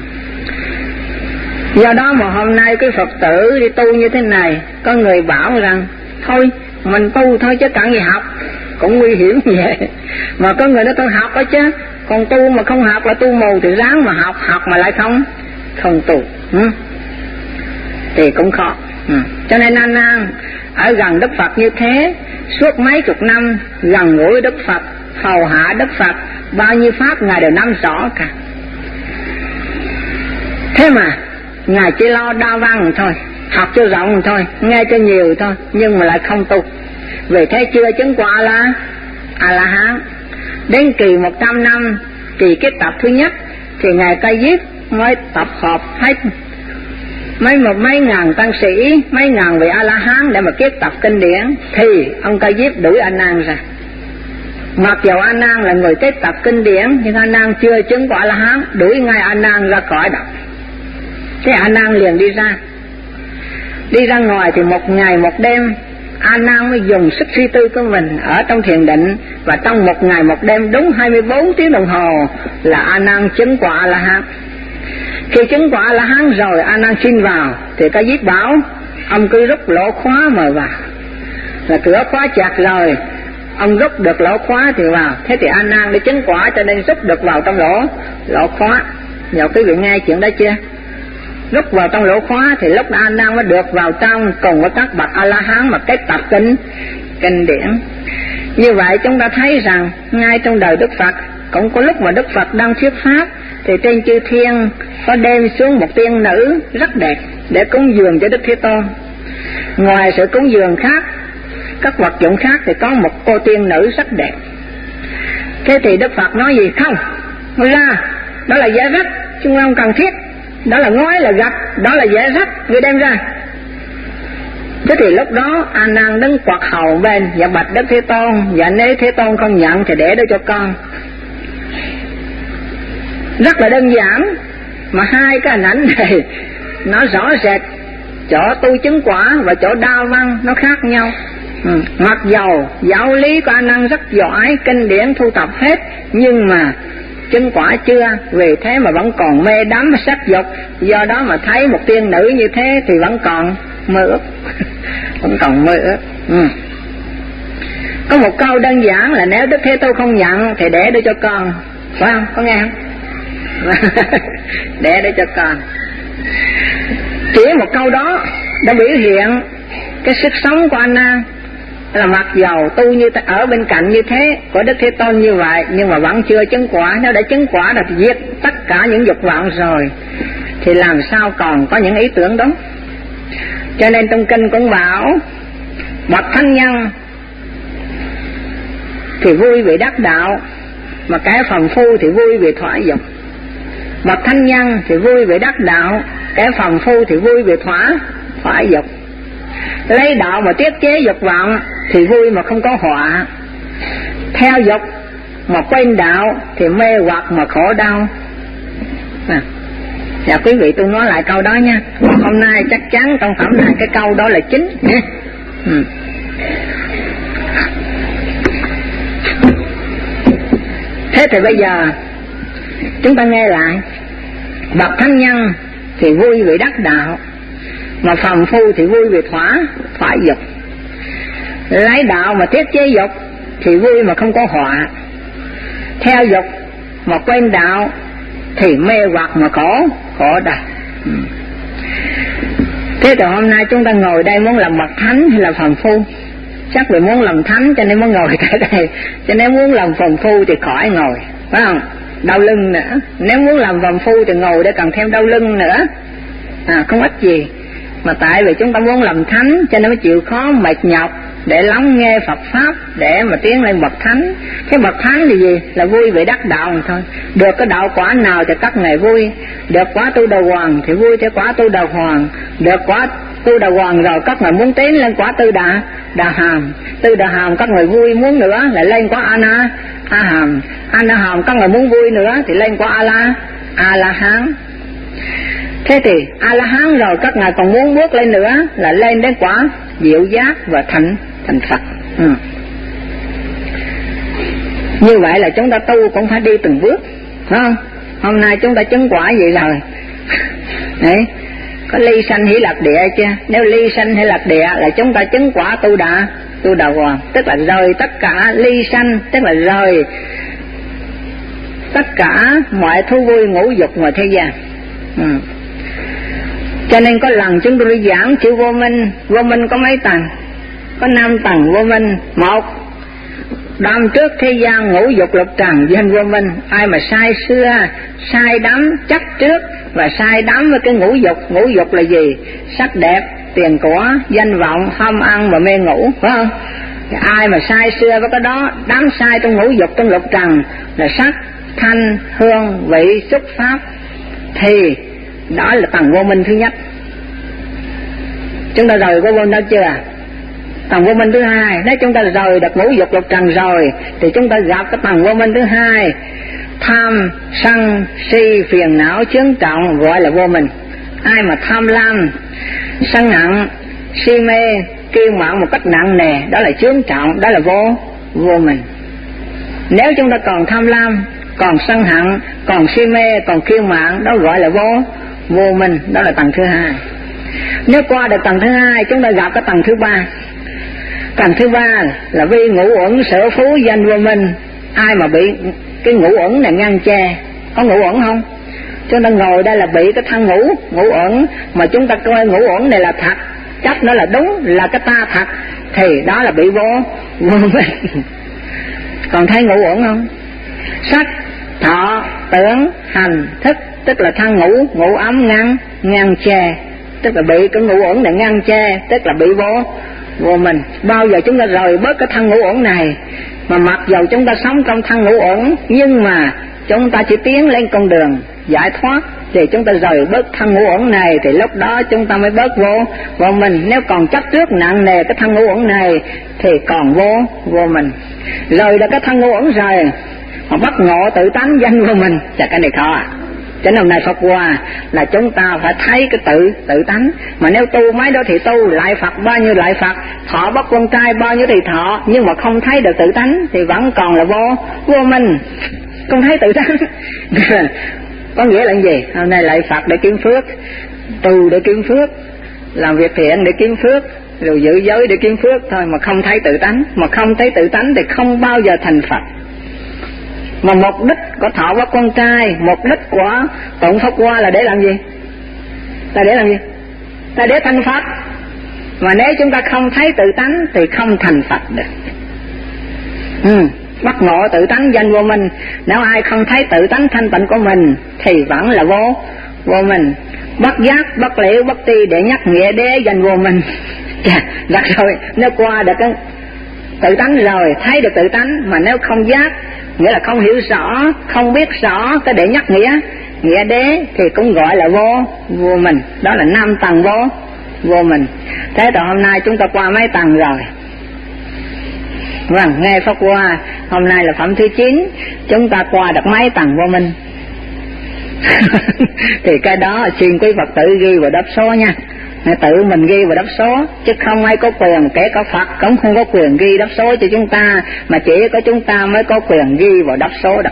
Do đó mà hôm nay cái Phật tử đi tu như thế này, có người bảo rằng thôi mình tu thôi chứ cần gì học, cũng nguy hiểm vậy. Mà có người nói tôi học đó chứ, còn tu mà không học là tu mù, thì ráng mà học, học mà lại không không tu. Ừ. Thì cũng khó. Ừ. Cho nên A Nan ở gần Đức Phật như thế, suốt mấy chục năm gần gũi Đức Phật, hầu hạ Đức Phật, bao nhiêu pháp ngài đều nắm rõ cả. Thế mà ngài chỉ lo đa văn thôi, học cho rộng thôi, nghe cho nhiều thôi, nhưng mà lại không tu. Vì thế chưa chứng quả là A La Hán. Đến kỳ một trăm năm, kỳ kết tập thứ nhất, thì ngài Ca Diếp mới tập hợp hết mấy một mấy ngàn tăng sĩ, mấy ngàn vị A La Hán để mà kết tập kinh điển. Thì ông Ca Diếp đuổi A Nan ra. Mặc dù A Nan là người kết tập kinh điển, nhưng A Nan chưa chứng quả A La Hán, đuổi ngay A Nan ra khỏi đạo. Thế A Nan liền đi ra. Đi ra ngoài thì một ngày một đêm, A Nan mới dùng sức suy tư của mình ở trong thiền định, và trong một ngày một đêm đúng hai mươi bốn tiếng đồng hồ là A Nan chứng quả A La Hán. Khi chứng quả A La Hán rồi, A Nan xin vào thì Ca Diếp bảo ông cứ rút lỗ khóa mời vào. Là cửa khóa chặt rồi, ông rút được lỗ khóa thì vào. Thế thì A Nan để chứng quả cho nên rút được vào trong lỗ lỗ khóa. Giờ quý vị nghe chuyện đó chưa? Rút vào trong lỗ khóa thì lúc A Nan mới được vào trong cùng với các bậc A La Hán mà kết tập kinh kinh điển. Như vậy chúng ta thấy rằng ngay trong đời Đức Phật cũng có lúc mà Đức Phật đang thuyết pháp thì trên chư thiên có đem xuống một tiên nữ rất đẹp để cúng dường cho Đức Thế Tôn. Ngoài sự cúng dường khác, các vật dụng khác thì có một cô tiên nữ rất đẹp. Thế thì Đức Phật nói gì? Không, ra đó là giả rách, chúng không cần thiết. Đó là ngói, là gạch, đó là giả rách, người đem ra. Thế thì lúc đó A Nan đứng quạt hầu bên và bạch Đức Thế Tôn, và nếu Thế Tôn không nhận thì để đó cho con. Rất là đơn giản, mà hai cái hình ảnh này nó rõ rệt. Chỗ tu chứng quả và chỗ đa văn nó khác nhau. ừ. Mặc dầu giáo lý của A Nan rất giỏi, kinh điển thu thập hết, nhưng mà chứng quả chưa, vì thế mà vẫn còn mê đắm sắc dục. Do đó mà thấy một tiên nữ như thế thì vẫn còn mơ ước vẫn còn mơ ước. ừ. Có một câu đơn giản là nếu Đức Thế Tôn không nhận thì để để cho con, phải không? Có nghe không? Để để cho con. Chỉ một câu đó đã biểu hiện cái sức sống của A Nan, là mặc dầu tu như ở bên cạnh như thế của Đức Thế Tôn như vậy, nhưng mà vẫn chưa chứng quả. Nếu đã chứng quả rồi thì diệt tất cả những dục vọng rồi, thì làm sao còn có những ý tưởng đó. Cho nên trong kinh cũng bảo bậc thánh nhân thì vui vì đắc đạo, mà kẻ phàm phu thì vui vì thỏa dục. Bậc thánh nhân thì vui vì đắc đạo, kẻ phàm phu thì vui vì thỏa thỏa dục. Lấy đạo mà tiết chế dục vọng thì vui mà không có họa. Theo dục mà quên đạo thì mê hoặc mà khổ đau. à. Dạ quý vị tôi nói lại câu đó nha. Hôm nay chắc chắn trong phẩm này cái câu đó là chính. ừ. Thế thì bây giờ chúng ta nghe lại. Bậc thánh nhân thì vui vì đắc đạo, mà phàm phu thì vui vì thỏa thỏa dục. Lấy đạo mà tiết chế dục thì vui mà không có họa. Theo dục mà quên đạo thì mê hoặc mà khổ khổ đau. ừ. Thế thì hôm nay chúng ta ngồi đây muốn làm bậc thánh hay là phàm phu? Chắc vì muốn làm thánh cho nên muốn ngồi tại đây, cho nên muốn làm phàm phu thì khỏi ngồi, phải không? Đau lưng nữa. Nếu muốn làm phàm phu thì ngồi để cần thêm đau lưng nữa, à, không ích gì. Mà tại vì chúng ta muốn làm thánh cho nên mới chịu khó mệt nhọc để lắng nghe Phật Pháp, để mà tiến lên bậc thánh. Cái bậc thánh thì gì? Là vui vì đắc đạo thôi. Được cái đạo quả nào thì các ngài vui. Được quả tu đà hoàng thì vui theo quả tu đà hoàng. Được quả tu đà hoàng rồi các ngài muốn tiến lên quả tư đà đà hàm. Tư đà hàm các ngài vui muốn nữa lại lên quả a na a hàm. A na hàm các ngài muốn vui nữa thì lên quả a la a la hán. Thế thì a la hán rồi các ngài còn muốn bước lên nữa là lên đến quả diệu giác và thành thành Phật. ừ. Như vậy là chúng ta tu cũng phải đi từng bước, phải không? Hôm nay chúng ta chứng quả vậy rồi. Đấy, có ly sanh hỷ lạc địa chưa? Nếu ly sanh hỷ lạc địa là chúng ta chứng quả tu đà tu đà hoàng, tức là rời tất cả ly sanh, tức là rời tất cả mọi thú vui ngũ dục ngoài thế gian. ừ. Cho nên có lần chúng tôi đi giảng chữ vô minh. Vô minh có mấy tầng? Có năm tầng vô minh. Một, đâm trước thế gian ngũ dục lục trần danh vô minh. Ai mà sai xưa, sai đắm chấp trước và sai đắm với cái ngũ dục. Ngũ dục là gì? Sắc đẹp, tiền của, danh vọng, ham ăn và mê ngủ, phải không? Ai mà sai xưa với cái đó, đắm sai trong ngũ dục trong lục trần là sắc, thanh, hương, vị, xúc, pháp, thì đó là tầng vô minh thứ nhất. Chúng ta rời vô minh đó chưa? Tầng vô minh thứ hai, nếu chúng ta rời được ngũ dục lục trần rồi thì chúng ta gặp cái tầng vô minh thứ hai. Tham, sân, si, phiền não, chướng trọng gọi là vô minh. Ai mà tham lam, sân nặng, si mê, kiêu mạn một cách nặng nề, đó là chướng trọng, đó là vô vô minh. Nếu chúng ta còn tham lam, còn sân hận, còn si mê, còn kiêu mạn, đó gọi là vô vô minh, đó là tầng thứ hai. Nếu qua được tầng thứ hai, chúng ta gặp cái tầng thứ ba. Còn thứ ba là vì ngũ uẩn sở phú danh vô minh. Ai mà bị cái ngũ uẩn này ngăn che? Có ngũ uẩn không? Chúng ta ngồi đây là bị cái thân ngũ ngũ uẩn, mà chúng ta coi ngũ uẩn này là thật, chấp nó là đúng, là cái ta thật, thì đó là bị vô vô minh. Còn thấy ngũ uẩn không? Sắc, thọ, tưởng, hành, thức, tức là thân ngũ ngũ ấm ngăn ngăn che, tức là bị cái ngũ uẩn này ngăn che, tức là bị vô vô mình. Bao giờ chúng ta rời bớt cái thân ngũ uẩn này, mà mặc dầu chúng ta sống trong thân ngũ uẩn, nhưng mà chúng ta chỉ tiến lên con đường giải thoát, thì chúng ta rời bớt thân ngũ uẩn này, thì lúc đó chúng ta mới bớt vô vô mình. Nếu còn chấp trước nặng nề cái thân ngũ uẩn này thì còn vô vô mình. Rồi là cái thân ngũ uẩn rồi mà bắt ngộ tự tánh danh vô mình, chả cái này khó à. Cho nên hôm nay Phật qua là chúng ta phải thấy cái tự tự tánh. Mà nếu tu mấy đó thì tu, lại Phật bao nhiêu lại Phật, thọ bất con trai bao nhiêu thì thọ, nhưng mà không thấy được tự tánh thì vẫn còn là vô vô mình, không thấy tự tánh. Có nghĩa là gì? Hôm nay lại Phật để kiếm phước, tu để kiếm phước, làm việc thiện để kiếm phước, rồi giữ giới để kiếm phước thôi, mà không thấy tự tánh. Mà không thấy tự tánh thì không bao giờ thành Phật. Mà mục đích của thọ bất con trai, mục đích của tụng Pháp Hoa là để làm gì? Là để làm gì? Là để thành Phật. Mà nếu chúng ta không thấy tự tánh thì không thành Phật được. Ừ, bắt ngộ tự tánh danh vô minh. Nếu ai không thấy tự tánh thanh tịnh của mình thì vẫn là vô vô mình. Bất giác, bất liễu, bất ti để nhắc nghĩa đế danh vô minh. Đặt rồi, nếu qua được cái tự tánh rồi, thấy được tự tánh, mà nếu không giác, nghĩa là không hiểu rõ, không biết rõ cái để nhắc nghĩa nghĩa đế thì cũng gọi là vô vô mình. Đó là năm tầng vô vô mình. Thế từ hôm nay chúng ta qua mấy tầng rồi. Vâng, nghe Pháp Hoa hôm nay là phẩm thứ chín, chúng ta qua được mấy tầng vô minh. Thì cái đó xin quý Phật tử ghi vào đáp số nha, tự mình ghi vào đáp số, chứ không ai có quyền, kể cả Phật cũng không có quyền ghi đáp số cho chúng ta, mà chỉ có chúng ta mới có quyền ghi vào đáp số đó.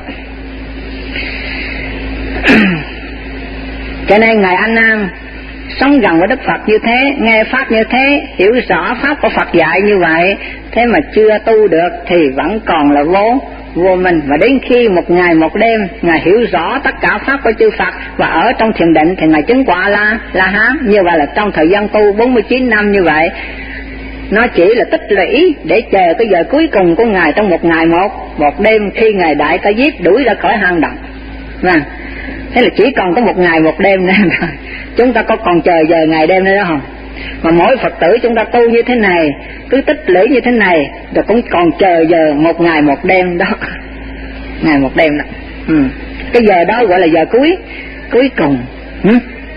Cho nên Ngài A Nan sống gần với Đức Phật như thế, nghe Pháp như thế, hiểu rõ Pháp của Phật dạy như vậy, thế mà chưa tu được thì vẫn còn là vô vô mình. Và đến khi một ngày một đêm Ngài hiểu rõ tất cả Pháp của chư Phật và ở trong thiền định thì Ngài chứng quả La La Hán. Như vậy là trong thời gian tu bốn mươi chín năm như vậy, nó chỉ là tích lũy để chờ cái giờ cuối cùng của Ngài trong một ngày một một đêm, khi Ngài Đại Ca Diếp đuổi ra khỏi hang động. Vâng, thế là chỉ còn có một ngày một đêm nữa rồi. Chúng ta có còn chờ giờ ngày đêm nữa đó không? Mà mỗi Phật tử chúng ta tu như thế này, cứ tích lũy như thế này, rồi cũng còn chờ giờ một ngày một đêm đó. Ngày một đêm đó. Ừ. Cái giờ đó gọi là giờ cuối cuối cùng. Ừ.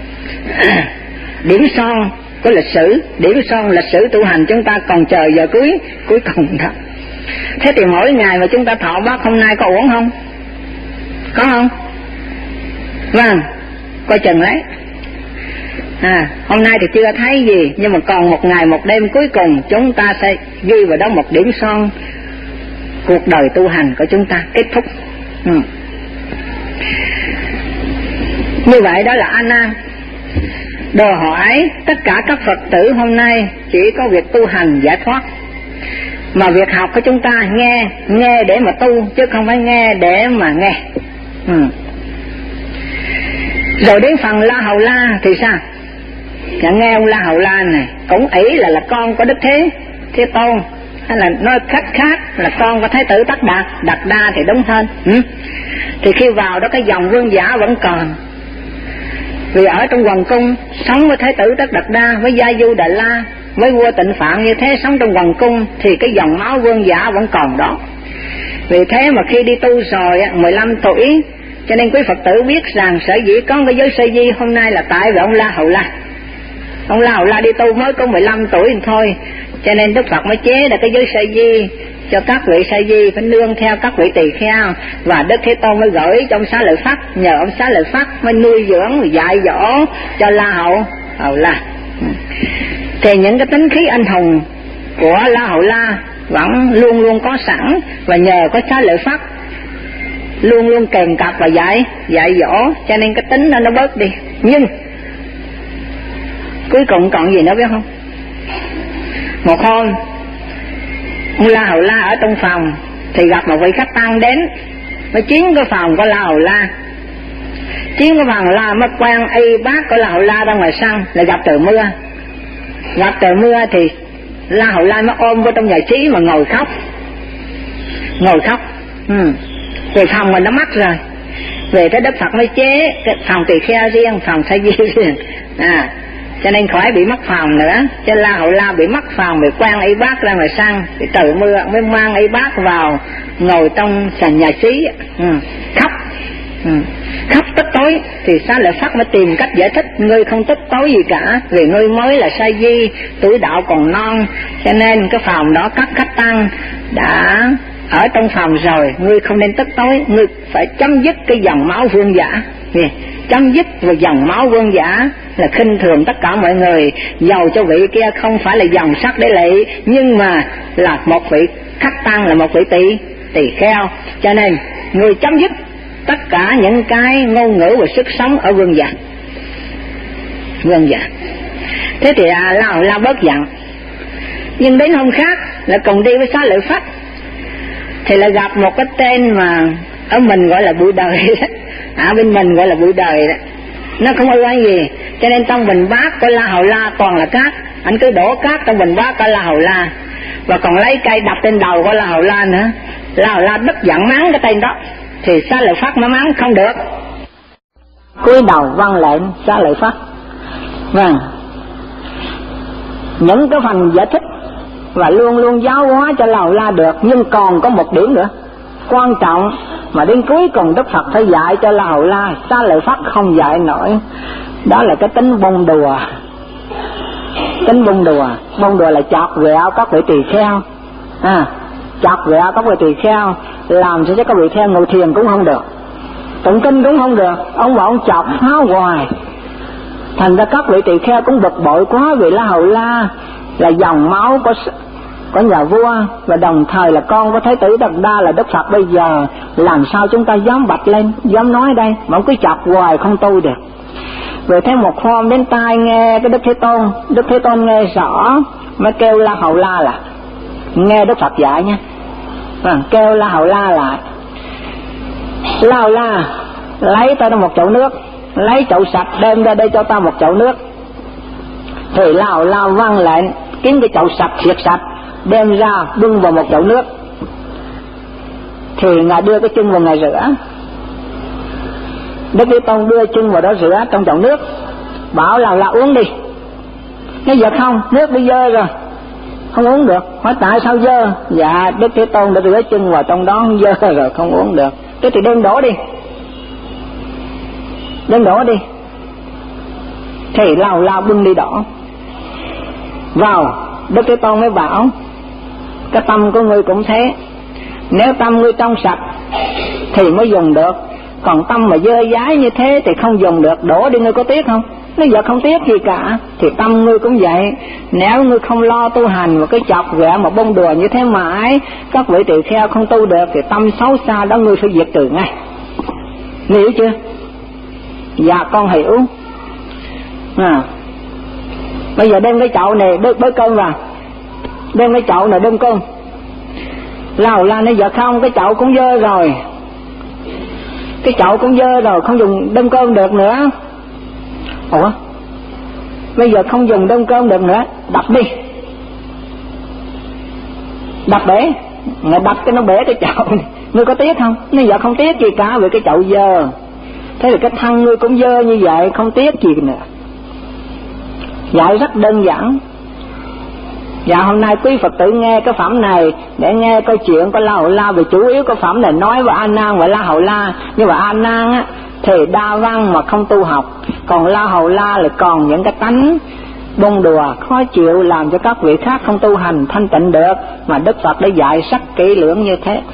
Điểm son của lịch sử, điểm son lịch sử tu hành chúng ta còn chờ giờ cuối cuối cùng đó. Thế thì mỗi ngày mà chúng ta thọ bát hôm nay có uổng không? Có không? Vâng, coi chừng lấy. À, hôm nay thì chưa thấy gì, nhưng mà còn một ngày một đêm cuối cùng chúng ta sẽ ghi vào đó một điểm son cuộc đời tu hành của chúng ta kết thúc. Ừ. Như vậy đó là A Nan. Đồ hỏi tất cả các Phật tử hôm nay chỉ có việc tu hành giải thoát, mà việc học của chúng ta nghe nghe để mà tu, chứ không phải nghe để mà nghe. Ừ. Rồi đến phần La Hầu La thì sao? Dạ, nghe ông La Hầu La này cũng ý là là con của Đức Thế Thế Tôn, hay là nói cách khác là con của Thái tử Tất Đạt Đạt Đa thì đúng hơn. Ừ. Thì khi vào đó cái dòng vương giả vẫn còn, vì ở trong hoàng cung sống với Thái tử Tất Đạt Đa, với Gia Du Đà La, với vua Tịnh Phạn như thế sống trong hoàng cung, thì cái dòng máu vương giả vẫn còn đó. Vì thế mà khi đi tu rồi mười lăm tuổi, cho nên quý Phật tử biết rằng sở dĩ có cái giới Sa Di hôm nay là tại vì ông La Hầu La. Ông La Hầu La đi tu mới có mười lăm tuổi thôi, cho nên Đức Phật mới chế ra cái giới Sa Di cho các vị Sa Di phải nương theo các vị tỳ kheo, và Đức Thế Tôn mới gửi cho ông Xá Lợi Phất, nhờ ông Xá Lợi Phất mới nuôi dưỡng dạy dỗ cho La Hầu Hầu La. Thì những cái tính khí anh hùng của La Hầu La vẫn luôn luôn có sẵn, và nhờ có Xá Lợi Phất luôn luôn kèm cặp và dạy dạy dỗ, cho nên cái tính đó nó bớt đi. Nhưng cuối cùng còn gì nữa biết không? Một hôm ông La Hầu La ở trong phòng thì gặp một vị khách tăng đến, mới chiến cái phòng của La Hầu La. Chiến cái phòng La mới quen y bác của La Hầu La ra ngoài sân, là gặp trời mưa. Gặp trời mưa thì La Hầu La mới ôm vô trong nhà trí mà ngồi khóc. Ngồi khóc. Ừ. Về phòng mình nó mất rồi. Về tới Đức Phật mới chế cái phòng tỳ kheo riêng, phòng sa di riêng. À, cho nên khỏi bị mất phòng nữa. Cho La Hầu La bị mất phòng, bị quan y bác ra ngoài sân, thì trời mưa mới mang y bác vào ngồi trong sàn nhà xí. Ừ. Khóc. Ừ. Khóc tức tối. Thì Xá Lợi Phất mới tìm cách giải thích: ngươi không tức tối gì cả, vì ngươi mới là sa di, tuổi đạo còn non, cho nên cái phòng đó các khách tăng đã ở trong phòng rồi, ngươi không nên tức tối, ngươi phải chấm dứt cái dòng máu vương giả. Chấm dứt vào dòng máu vương giả là khinh thường tất cả mọi người, dầu cho vị kia không phải là dòng sắc để lệ, nhưng mà là một vị khách tăng, là một vị tỳ tỳ kheo, cho nên ngươi chấm dứt tất cả những cái ngôn ngữ và sức sống ở vương giả. Vương giả. Thế thì à, La Hầu La bớt giận. Nhưng đến hôm khác là cùng đi với Xá Lợi Phất, thì là gặp một cái tên mà ở mình gọi là bụi đời đó, ở bên mình gọi là bụi đời đó, nó không ưa cái gì, cho nên trong bình bát của La Hầu La toàn là cát. Anh cứ đổ cát trong bình bát của La Hầu La, và còn lấy cây đập trên đầu của La Hầu La nữa. La Hầu La tức giận mắng cái tên đó, thì Xá Lợi Phất mới mắng không được, cúi đầu vâng lệnh Xá Lợi Phất. Vâng, những cái phần giải thích và luôn luôn giáo hóa cho La Hầu La được, nhưng còn có một điểm nữa quan trọng mà đến cuối cùng Đức Phật phải dạy cho La Hầu La, Xá Lợi Phất không dạy nổi. Đó là cái tính bông đùa. Tính bông đùa, bông đùa là chọc ghẹo các vị tỳ kheo, à, chọc ghẹo các vị tỳ kheo, làm cho các vị kheo ngồi thiền cũng không được, tụng kinh cũng không được. Ông bảo ông chọc háo hoài, thành ra các vị tỳ kheo cũng bực bội quá, vì La Hầu La là dòng máu của có nhà vua, và đồng thời là con của Thái tử Đạt Đa là Đức Phật. Bây giờ làm sao chúng ta dám bạch lên, dám nói đây, mà ông cứ chọc hoài không tu được. Rồi thêm một hôm đến tai nghe cái Đức Thế Tôn, Đức Thế Tôn nghe rõ mới kêu La Hầu La là nghe Đức Phật dạy nha. À, kêu La Hầu La lại: La Hầu La, lấy ta một chậu nước, lấy chậu sạch đem ra đây cho ta một chậu nước. Thì La Hầu La vâng lệnh, kiếm cái chậu sạch thiệt sạch đem ra bưng vào một chậu nước. Thì ngài đưa cái chân vào ngài rửa. Đức Thế Tôn đưa chân vào đó rửa trong chậu nước, bảo là là uống đi. Nói giờ không, nước bị dơ rồi, không uống được. Hỏi tại sao dơ? Dạ Đức Thế Tôn đã rửa chân vào trong đó dơ rồi, không uống được. Thế thì đem đổ đi, đem đổ đi. Thì lao lao bưng đi đổ vào. Đức Thế Tôn mới bảo: cái tâm của ngươi cũng thế, nếu tâm ngươi trong sạch thì mới dùng được, còn tâm mà dơ dái như thế thì không dùng được. Đổ đi, ngươi có tiếc không? Nếu giờ không tiếc gì cả. Thì tâm ngươi cũng vậy, nếu ngươi không lo tu hành mà cái chọc ghẹo mà bông đùa như thế mãi, các vị tỳ kheo không tu được, thì tâm xấu xa đó ngươi phải diệt trừ ngay. Hiểu chưa? Dạ con hiểu. À, bây giờ đem cái chậu này bới cơm vào, đem cái chậu này đem cơm. La Hầu La nói: dạ không, cái chậu cũng dơ rồi, cái chậu cũng dơ rồi, không dùng đem cơm được nữa. Ủa, bây giờ không dùng đem cơm được nữa, đập đi, đập bể. Người đập cái nó bể cái chậu này, ngươi có tiếc không? Nói dạ không tiếc gì cả, vì cái chậu dơ. Thế thì cái thân ngươi cũng dơ như vậy, không tiếc gì nữa. Dạy rất đơn giản. Dạ hôm nay quý Phật tử nghe cái phẩm này để nghe câu chuyện của La Hầu La, vì chủ yếu cái phẩm này nói về A Nan và La Hầu La. Nhưng mà A Nan á thì đa văn mà không tu học, còn La Hầu La lại còn những cái tánh bông đùa khó chịu, làm cho các vị khác không tu hành thanh tịnh được, mà Đức Phật đã dạy rất kỹ lưỡng như thế.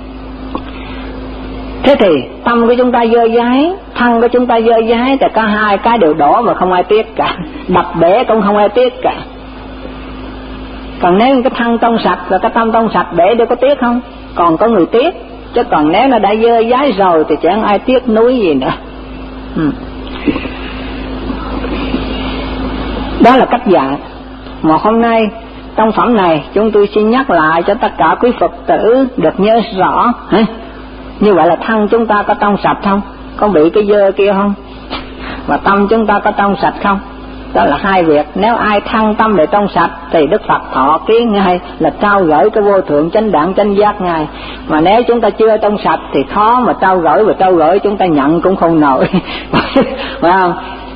Thế thì tâm của chúng ta dơ dái, thân của chúng ta dơ dái, thì cả hai cái đều đổ mà không ai tiếc cả, đập bể cũng không ai tiếc cả. Còn nếu cái thân trong sạch và cái tâm trong sạch bể đều có tiếc không? Còn có người tiếc. Chứ còn nếu nó đã dơ dái rồi thì chẳng ai tiếc nuối gì nữa. ừ. Đó là cách dạy. Mà hôm nay trong phẩm này chúng tôi xin nhắc lại cho tất cả quý Phật tử được nhớ rõ. Như vậy là thân chúng ta có trong sạch không? Có bị cái dơ kia không? Và tâm chúng ta có trong sạch không? Đó là hai việc. Nếu ai thân tâm để trong sạch thì Đức Phật thọ ký ngay là trao gửi cái vô thượng chánh đẳng chánh giác ngay. Mà nếu chúng ta chưa trong sạch thì khó mà trao gửi, và trao gửi chúng ta nhận cũng không nổi. Phải không?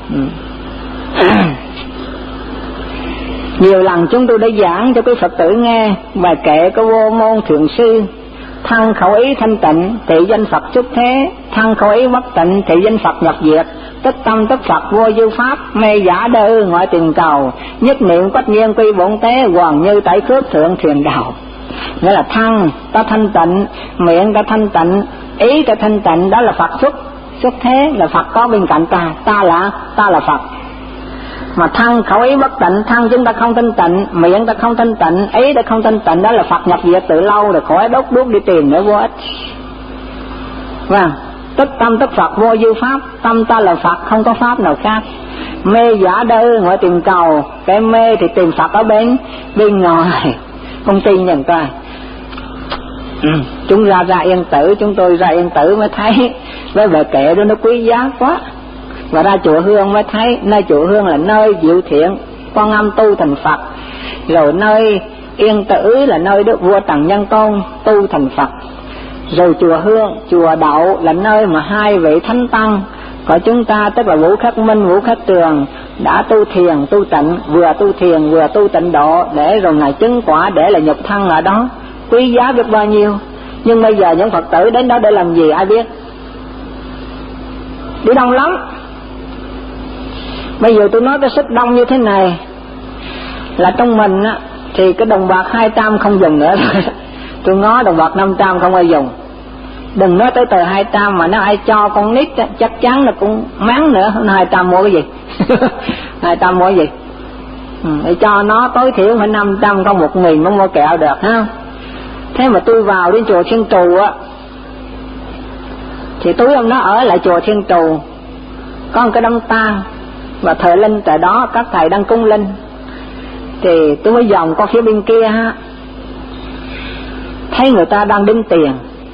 Nhiều lần chúng tôi đã giảng cho quý Phật tử nghe bài kệ của Vô Môn Thượng Sư: thân khẩu ý thanh tịnh thì danh Phật xuất thế, thân khẩu ý bất tịnh thì danh Phật nhập diệt. Tức tâm tức Phật vô dư pháp, mê giả đơ ngoại tiền cầu, nhất niệm quách nhiên quy bổn tế, hoàng như tẩy khước thượng thiền đạo. Nghĩa là thân ta thanh tịnh, miệng ta thanh tịnh, ý ta thanh tịnh, đó là Phật xuất xuất thế, là Phật có bên cạnh ta, ta là ta là Phật. Mà thân khẩu ý bất tịnh, thân chúng ta không thanh tịnh, miệng ta không thanh tịnh, ý ta không thanh tịnh, đó là Phật nhập diệt từ lâu rồi, khỏi đốt đuốc đi tìm nữa vô ích. Vâng, tức tâm tức Phật vô dư pháp, tâm ta là Phật, không có pháp nào khác. Mê giả đơ ngoại tìm cầu, cái mê thì tìm Phật ở bên bên ngoài, không tin nhận coi. Ừ, chúng ra ra Yên Tử, chúng tôi ra Yên Tử mới thấy với bài kệ đó nó quý giá quá. Và ra chùa Hương mới thấy nơi chùa Hương là nơi diệu thiện Quan Âm tu thành Phật, rồi nơi Yên Tử là nơi Đức vua Trần Nhân Tôn tu thành Phật, rồi chùa Hương, chùa Đậu là nơi mà hai vị thánh tăng của chúng ta, tức là Vũ Khắc Minh, Vũ Khắc Trường đã tu thiền tu tịnh, vừa tu thiền vừa tu tịnh độ, để rồi ngài chứng quả, để là nhục thân ở đó, quý giá biết bao nhiêu. Nhưng bây giờ những Phật tử đến đó để làm gì ai biết? Đi đông lắm. Bây giờ tôi nói cái sức đông như thế này là trong mình á, thì cái đồng bạc hai trăm không dùng nữa rồi. Tôi ngó đồng bạc năm trăm không ai dùng. Đừng nói tới tờ hai trăm, mà nếu ai cho con nít á, chắc chắn là cũng mắng nữa. Hai trăm mua cái gì? Hai trăm mua cái gì? Ừ, để cho nó tối thiểu phải năm trăm, không một nghìn mới mua kẹo được ha. Thế mà tôi vào đến chùa Thiên Trù á, thì túi ông nó ở lại chùa Thiên Trù có một cái đống tang, và thời linh tại đó các thầy đang cung linh, thì tôi mới dòm qua phía bên kia ha, thấy người ta đang đếm tiền.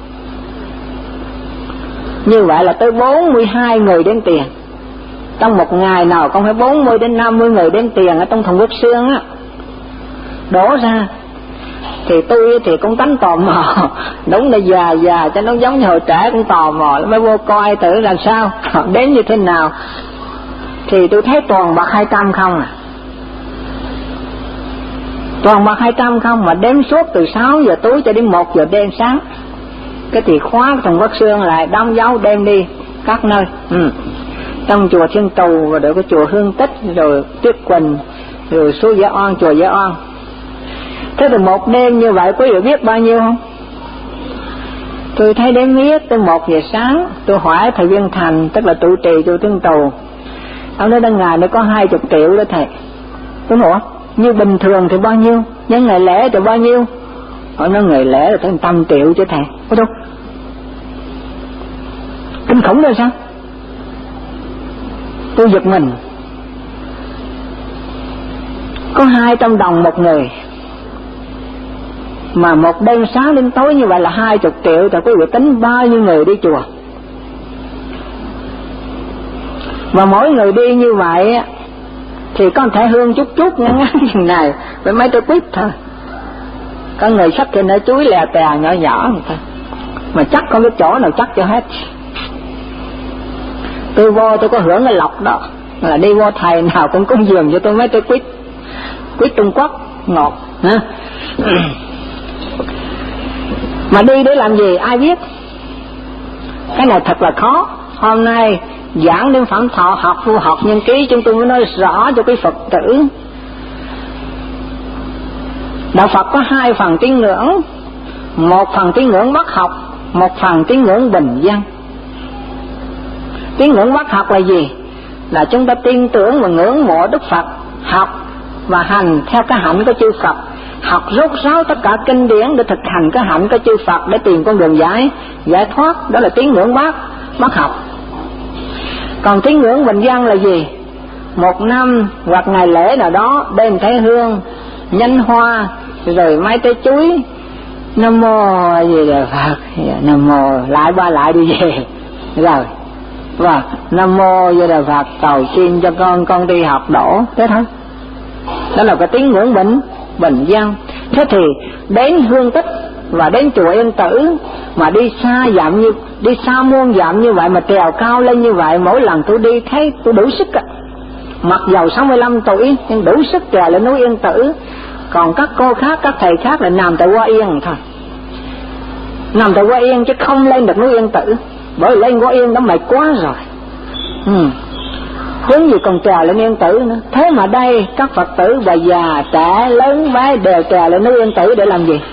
Như vậy là tới bốn mươi hai người đếm tiền. Trong một ngày nào không phải bốn mươi đến năm mươi người đếm tiền ở trong thùng nước xương á, đổ ra. Thì tôi thì cũng tánh tò mò, đúng là già già cho nó giống như hồi trẻ, cũng tò mò mới vô coi thử làm sao, đến như thế nào. Thì tôi thấy toàn bạc hai trăm không à, toàn bạc hai trăm không, mà đếm suốt từ sáu giờ tối cho đến một giờ đêm sáng. Cái thì khóa thằng Quốc Xương lại đóng dấu đem đi các nơi. Ừ. Trong chùa Thiên Trù, và rồi có chùa Hương Tích, rồi Tuyết Quỳnh, rồi số Giả Oan, chùa Giả Oan. Thế thì một đêm như vậy quý vị biết bao nhiêu không? Tôi thấy đếm viết tới một giờ sáng. Tôi hỏi thầy Viên Thành, tức là trụ trì chùa Thiên Trù, ông nói đăng ngày nó có hai chục triệu đó thầy. Đúng không? Như bình thường thì bao nhiêu, những ngày lễ thì bao nhiêu? Ông nói ngày lễ là tới trăm triệu chứ thầy. Có đâu? Kinh khủng rồi sao? Tôi giật mình. Có hai trăm đồng một người, mà một đêm sáng đến tối như vậy là hai chục triệu, thì quý vị tính bao nhiêu người đi chùa. Và mỗi người đi như vậy thì có thể hương chút chút ngắn ngắn như này với mấy cái quýt thôi. Có người xách trên ở chuối lè tè nhỏ nhỏ thôi, mà chắc không biết chỗ nào chắc cho hết. Tôi vô tôi có hưởng cái lộc đó, là đi vô thầy nào cũng cúng dường cho tôi mấy cái quýt, quýt Trung Quốc ngọt ha. Mà đi để làm gì ai biết. Cái này thật là khó. Hôm nay giảng đến phẩm thọ học phu học nhân ký, chúng tôi mới nói rõ cho quý Phật tử. Đạo Phật có hai phần tín ngưỡng, một phần tín ngưỡng bác học, một phần tín ngưỡng bình dân. Tín ngưỡng bác học là gì? Là chúng ta tin tưởng và ngưỡng mộ Đức Phật, học và hành theo cái hạnh của chư Phật, học rốt ráo tất cả kinh điển để thực hành cái hạnh của chư Phật để tìm con đường giải giải thoát. Đó là tín ngưỡng bác bác học. Còn tín ngưỡng bình dân là gì? Một năm hoặc ngày lễ nào đó đem thấy hương nhánh hoa, rồi mấy trái chuối. Nam mô gì là Phật, Nam mô lại ba lại đi về rồi. Và Nam mô Di Đà Phật cầu xin cho con con đi học đỗ, thế thôi. Đó là cái tiếng ngưỡng bình bình dân. Thế thì đến Hương Tích và đến chùa Yên Tử mà đi xa dặm như đi xa muôn dặm như vậy mà trèo cao lên như vậy, mỗi lần tôi đi thấy tôi đủ sức ạ. Mặc dầu sáu mươi lăm tuổi nhưng đủ sức trèo lên núi Yên Tử. Còn các cô khác, các thầy khác là nằm tại Hoa Yên thôi, nằm tại Hoa Yên chứ không lên được núi Yên Tử, bởi lên Hoa Yên đã mệt quá rồi. Ừ. Huống gì còn trèo lên Yên Tử nữa. Thế mà đây các Phật tử bà già trẻ lớn bé đều trèo lên núi Yên Tử để làm gì?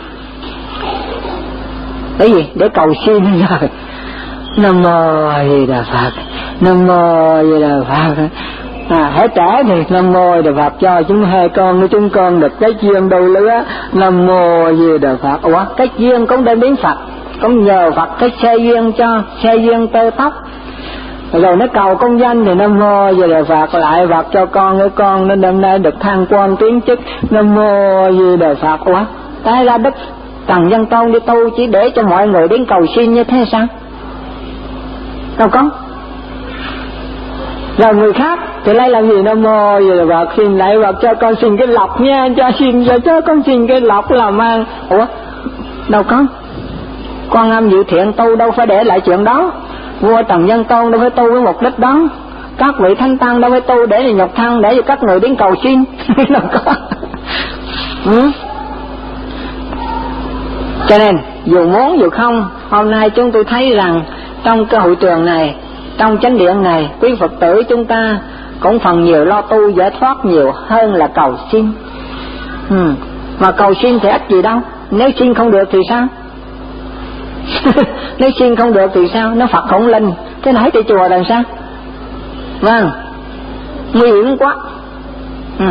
Để gì? Để cầu xin rồi. Nam mô Di Đà Phật, Nam mô Di Đà Phật. À, hãy trẻ thì Nam mô Di Đà Phật cho chúng hai con của chúng con được cái duyên đôi lứa. Nam mô Di Đà Phật. Ủa, cái duyên cũng đem đến Phật, cũng nhờ Phật cái xe duyên cho, xe duyên tơ tóc. Rồi nó cầu công danh thì Nam mô Di Đà Phật lại Phật cho con của con nên hôm nay được thăng quan tiến chức. Nam mô Di Đà Phật. Ủa, cái ra Đức Trần Văn Tôn đi tu chỉ để cho mọi người đến cầu xin như thế sao? Đâu có. Rồi người khác thì lấy làm gì? Nam mô Di Đà Phật xin lại Phật cho con xin cái lộc nha, cho xin cho, cho con xin cái lộc làm ăn. Ủa, đâu có. Quan Âm Dự Thiện tu đâu phải để lại chuyện đó. Vua Trần Nhân Tôn đâu phải tu với mục đích đó. Các vị thánh tăng đâu phải tu để nhọc thăng để cho các người đến cầu xin. Đâu có. Ừ. Cho nên dù muốn dù không, hôm nay chúng tôi thấy rằng trong cái hội trường này, trong chánh điện này, quý Phật tử chúng ta cũng phần nhiều lo tu giải thoát nhiều hơn là cầu xin. Ừ. Mà cầu xin thì ích gì đâu. Nếu xin không được thì sao? Nếu xin không được thì sao? Nó Phật khổng linh, thế nãy tại chùa làm sao? Vâng, nguy hiểm quá. Ừ.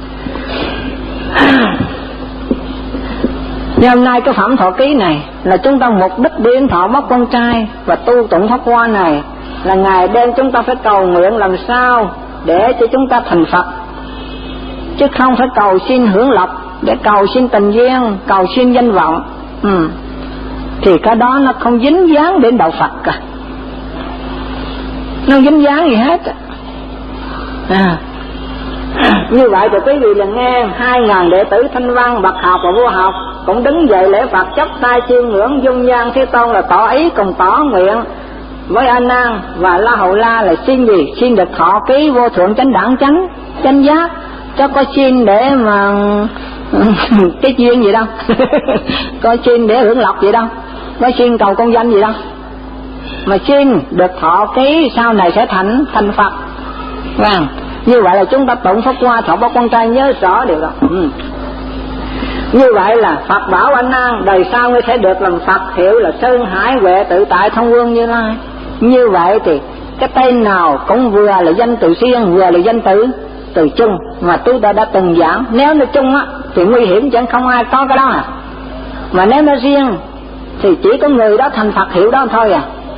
Nhưng hôm nay cái phẩm thọ ký này là chúng ta mục đích đến thọ mất con trai và tu tụng pháp hoa này là ngày đêm chúng ta phải cầu nguyện làm sao để cho chúng ta thành Phật, chứ không phải cầu xin hưởng lộc, để cầu xin tình duyên, cầu xin danh vọng. Ừ. Thì cái đó nó không dính dáng đến đạo Phật cả, nó không dính dáng gì hết. À. Như vậy thì quý vị là nghe hai ngàn đệ tử Thanh Văn, bậc học và vua học cũng đứng dậy lễ Phật chắp tay chiêm ngưỡng dung nhan Thế Tôn là tỏ ý cùng tỏ nguyện với A Nan và La Hầu La là xin gì? Xin được thọ ký vô thượng chánh đẳng chánh chánh giác, cho có xin để mà cái duyên gì đâu. Có xin để hưởng lộc gì đâu, có xin cầu công danh gì đâu, mà xin được thọ ký sau này sẽ thành thành Phật. Vâng. Như vậy là chúng ta tụng pháp hoa thọ báo con trai nhớ rõ điều đó. Ừ. Như vậy là Phật bảo A Nan đời sau ngươi sẽ được làm Phật, hiệu là Sơn Hải Huệ Tự Tại Thông Vương Như Lai. Như vậy thì cái tên nào cũng vừa là danh từ riêng, vừa là danh từ từ chung mà tôi đã đã từng giảng. Nếu nó chung á thì nguy hiểm chẳng không ai có cái đó à. Mà nếu nó riêng thì chỉ có người đó thành Phật hiệu đó thôi à.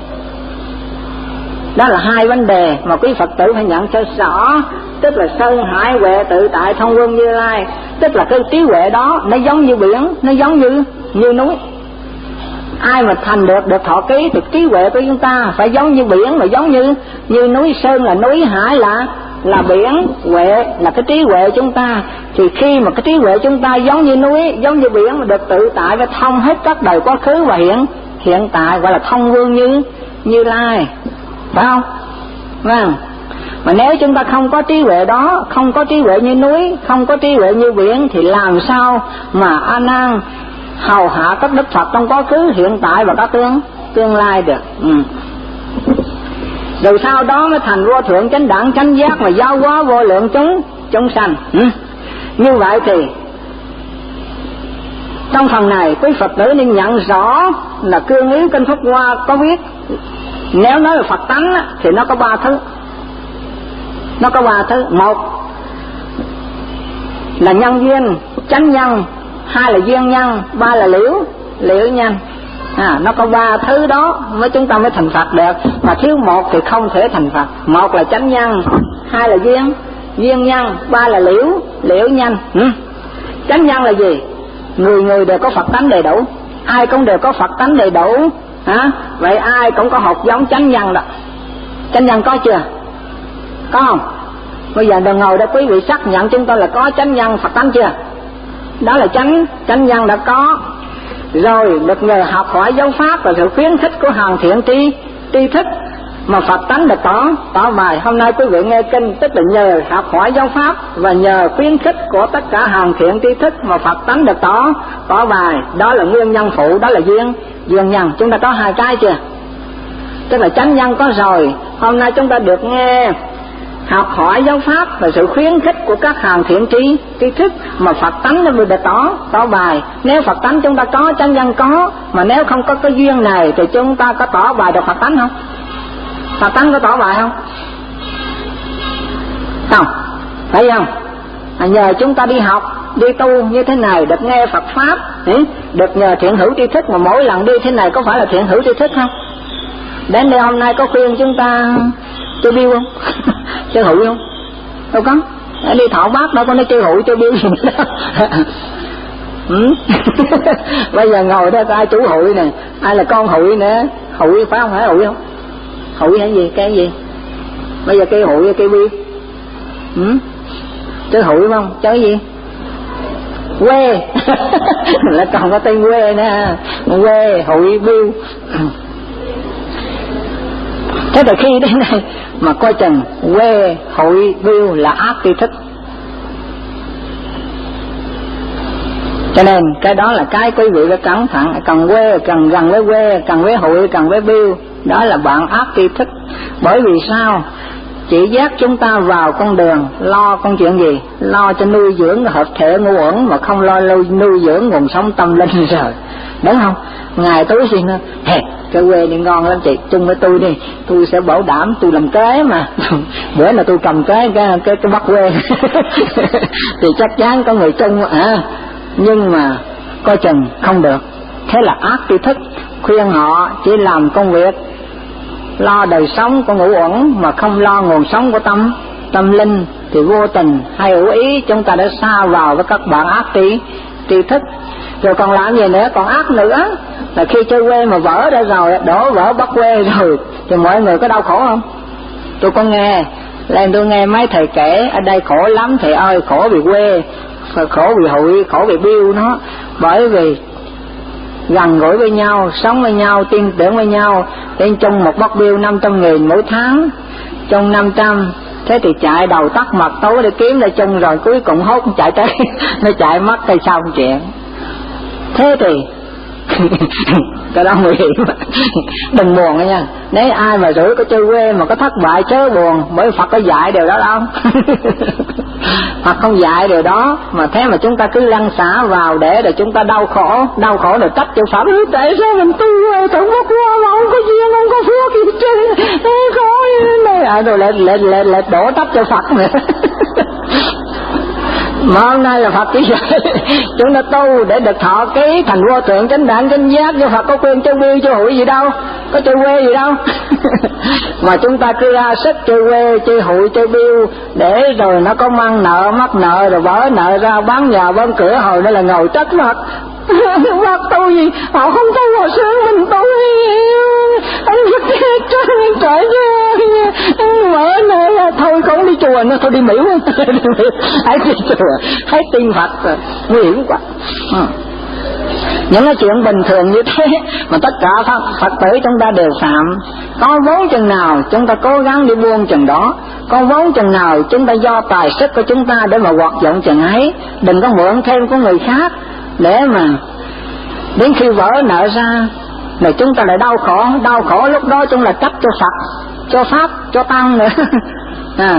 Đó là hai vấn đề mà quý Phật tử phải nhận cho rõ. Tức là Sơn Hải Huệ Tự Tại Thông Vương Như Lai, tức là cái trí huệ đó nó giống như biển, nó giống như như núi. Ai mà thành được được thọ ký thì trí huệ của chúng ta phải giống như biển, mà giống như như núi. Sơn là núi, hải là là biển, huệ là cái trí huệ chúng ta. Thì khi mà cái trí huệ chúng ta giống như núi, giống như biển mà được tự tại và thông hết các đời quá khứ và hiện hiện tại, gọi là Thông Vương Như Như Lai, phải không? Vâng. Mà nếu chúng ta không có trí huệ đó, không có trí huệ như núi, không có trí huệ như biển, thì làm sao mà A Nan hầu hạ các đức Phật trong quá khứ, hiện tại và các tương tương lai được. Ừ. Rồi sau đó mới thành vô thượng chánh đẳng chánh giác mà giáo hóa vô lượng chúng chúng sanh. Ừ. Như vậy thì trong phần này quý Phật tử nên nhận rõ là Cương Yếu Kinh Pháp Hoa có viết, nếu nói là Phật tánh á, thì nó có ba thứ. Nó có ba thứ. Một là nhân duyên, chánh nhân. Hai là duyên nhân. Ba là liễu, liễu nhân. À, nó có ba thứ đó mới chúng ta mới thành Phật được. Mà thiếu một thì không thể thành Phật. Một là chánh nhân, hai là duyên, duyên nhân, ba là liễu, liễu nhân. Ừ. Chánh nhân là gì? Người người đều có Phật tánh đầy đủ, ai cũng đều có Phật tánh đầy đủ, hả? Vậy ai cũng có hột giống chánh nhân đó. Chánh nhân có chưa? Có không? Bây giờ đừng ngồi đó quý vị xác nhận chúng ta là có chánh nhân Phật tánh chưa? Đó là chánh chánh nhân đã có. Rồi được nhờ học hỏi giáo pháp và sự khuyến khích của hàng thiện tri tri thức mà Phật tánh được tỏ tỏ bài. Hôm nay quý vị nghe kinh tức là nhờ học hỏi giáo pháp và nhờ khuyến khích của tất cả hàng thiện tri thức mà Phật tánh được tỏ tỏ bài. Đó là nguyên nhân phụ, đó là duyên duyên nhân. Chúng ta có hai cái chưa? Tức là chánh nhân có rồi. Hôm nay chúng ta được nghe học hỏi giáo pháp và sự khuyến khích của các hàng thiện tri tri thức mà Phật tánh nó được tỏ tỏ bài. Nếu Phật tánh chúng ta có, chánh nhân có, mà nếu không có cái duyên này thì chúng ta có tỏ bài được Phật tánh không? Phật tánh có tỏ bài không? Không, phải không? À, nhờ chúng ta đi học, đi tu như thế này, được nghe Phật pháp, được nhờ thiện hữu tri thức, mà mỗi lần đi thế này có phải là thiện hữu tri thức không? Đến đây hôm nay có khuyên chúng ta chơi biêu không? Chơi hụi không? Đâu có. Đi thọ bác đâu có nói chơi hụi chơi biêu gì nữa. Ừ. Bây giờ ngồi đó ai chủ hụi nè, ai là con hụi nữa, hụi phải không? Phải hụi không? Hụi hay gì? Cái gì? Bây giờ cây hụi cây biêu. Ừ. Chơi hụi không? Chơi gì? Quê. Là còn có tên quê nữa. Quê, hụi, biêu. Thế từ khi đến đây mà coi chừng quê, hội, biêu là ác tri thức. Cho nên cái đó là cái quý vị phải cẩn thận. Cần quê, cần gần với quê, cần với hội, cần với biêu, đó là bạn ác tri thức. Bởi vì sao? Chỉ dắt chúng ta vào con đường lo con chuyện gì? Lo cho nuôi dưỡng hợp thể ngũ uẩn mà không lo nuôi, nuôi dưỡng nguồn sống tâm linh rồi, đúng không? Ngài tối xin nữa, hè, cái quê này ngon lắm chị, chung với tôi đi, tôi sẽ bảo đảm tôi làm kế mà. Bữa nào tôi cầm cái cái cái, cái bắt quê thì chắc chắn có người chung à. Nhưng mà coi chừng không được. Thế là ác tri thức. Khuyên họ chỉ làm công việc lo đời sống của ngũ uẩn mà không lo nguồn sống của tâm tâm linh, thì vô tình hay hữu ý chúng ta đã xa vào với các bạn ác tri tri thức. Rồi còn làm gì nữa? Còn ác nữa là khi chơi quê mà vỡ ra rồi, đổ vỡ bắt quê rồi thì mọi người có đau khổ không? Tôi có nghe lên tôi nghe mấy thầy kể ở đây khổ lắm thầy ơi, khổ vì quê, khổ vì hụi, khổ vì biêu nó. Bởi vì gần gũi với nhau, sống với nhau, tin tưởng với nhau, tên chung một bóc biêu năm trăm nghìn mỗi tháng, chung năm trăm. Thế thì chạy đầu tắt mặt tối để kiếm ra chung, rồi cuối cùng hốt chạy tới nó chạy mất thì xong chuyện. Thế thì cái đó nguy hiểm. Đừng buồn nha. Nếu ai mà rủi có chơi quê mà có thất bại chớ buồn, bởi Phật có dạy điều đó đâu. Phật không dạy điều đó. Mà thế mà chúng ta cứ lăn xả vào để rồi chúng ta đau khổ, đau khổ rồi trách cho Phật. Tại sao mình tu không có qua mà không có duyên, không có phước gì chứ, khó rồi lại lại lại lại đổ trách cho Phật nữa. Mà hôm nay là Phật chỉ dạy chúng ta tu để được thọ ký thành vô thượng chánh đẳng chánh giác, cho Phật có khuyên chơi biêu chơi hụi gì đâu, có chơi quê gì đâu. Mà chúng ta cứ ra sức chơi quê, chơi hụi, chơi biêu để rồi nó có mang nợ, mắc nợ rồi vỡ nợ ra bán nhà bán cửa, hồi đó là ngồi trách Phật. Phật tu gì? Họ không tu hồi xưa mình tu. Anh biết trời trời mở nữa là thôi không đi chùa nữa, thôi đi miễu. Hãy đi chùa, hãy tin Phật rồi, nguy hiểm quá. Ừ. Những cái chuyện bình thường như thế mà tất cả Phật, Phật tử chúng ta đều phạm. Có vốn chừng nào chúng ta cố gắng đi buông chừng đó, có vốn chừng nào chúng ta do tài sức của chúng ta để mà hoạt dụng chừng ấy. Đừng có mượn thêm của người khác để mà đến khi vỡ nợ ra rồi chúng ta lại đau khổ. Đau khổ lúc đó chúng là trách cho Phật, cho Pháp, cho Tăng nữa. À.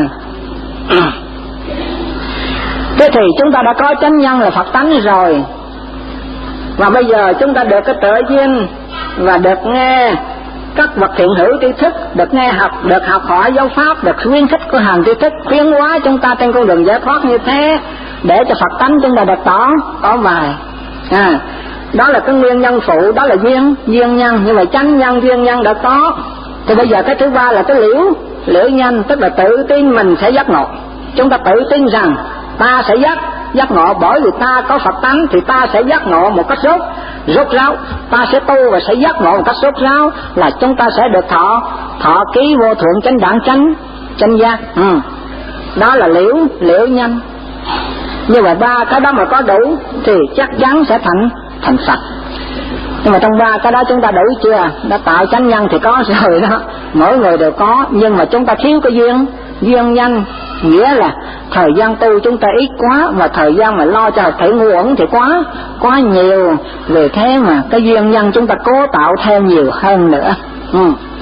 Thế thì chúng ta đã có chánh nhân là Phật tánh rồi, và bây giờ chúng ta được cái trợ duyên và được nghe các bậc thiện hữu tri thức, được nghe học, được học hỏi giáo pháp, được khuyến khích của hàng tri thức khuyến hóa chúng ta trên con đường giải thoát như thế, để cho Phật tánh chúng ta được tỏ tỏ bài. À, đó là cái nguyên nhân phụ, đó là duyên duyên nhân. Nhưng mà chánh nhân duyên nhân đã có, thì bây giờ cái thứ ba là cái liễu liễu nhân, tức là tự tin mình sẽ giác ngộ. Chúng ta tự tin rằng ta sẽ giác, giác ngộ, bởi vì ta có Phật tánh thì ta sẽ giác ngộ một cách rốt rốt ráo, ta sẽ tu và sẽ giác ngộ một cách rốt ráo, là chúng ta sẽ được thọ thọ ký vô thượng chánh đẳng chánh chánh giác. Ừ. Đó là liễu liễu nhân. Như vậy ba cái đó mà có đủ thì chắc chắn sẽ thành thành Phật. Nhưng mà trong ba cái đó chúng ta đủ chưa? Đã tạo chánh nhân thì có rồi đó, mỗi người đều có, nhưng mà chúng ta thiếu cái duyên duyên nhân, nghĩa là thời gian tu chúng ta ít quá, mà thời gian mà lo cho thể ngu uẩn thì quá quá nhiều, vì thế mà cái duyên nhân chúng ta cố tạo theo nhiều hơn nữa. Ừ.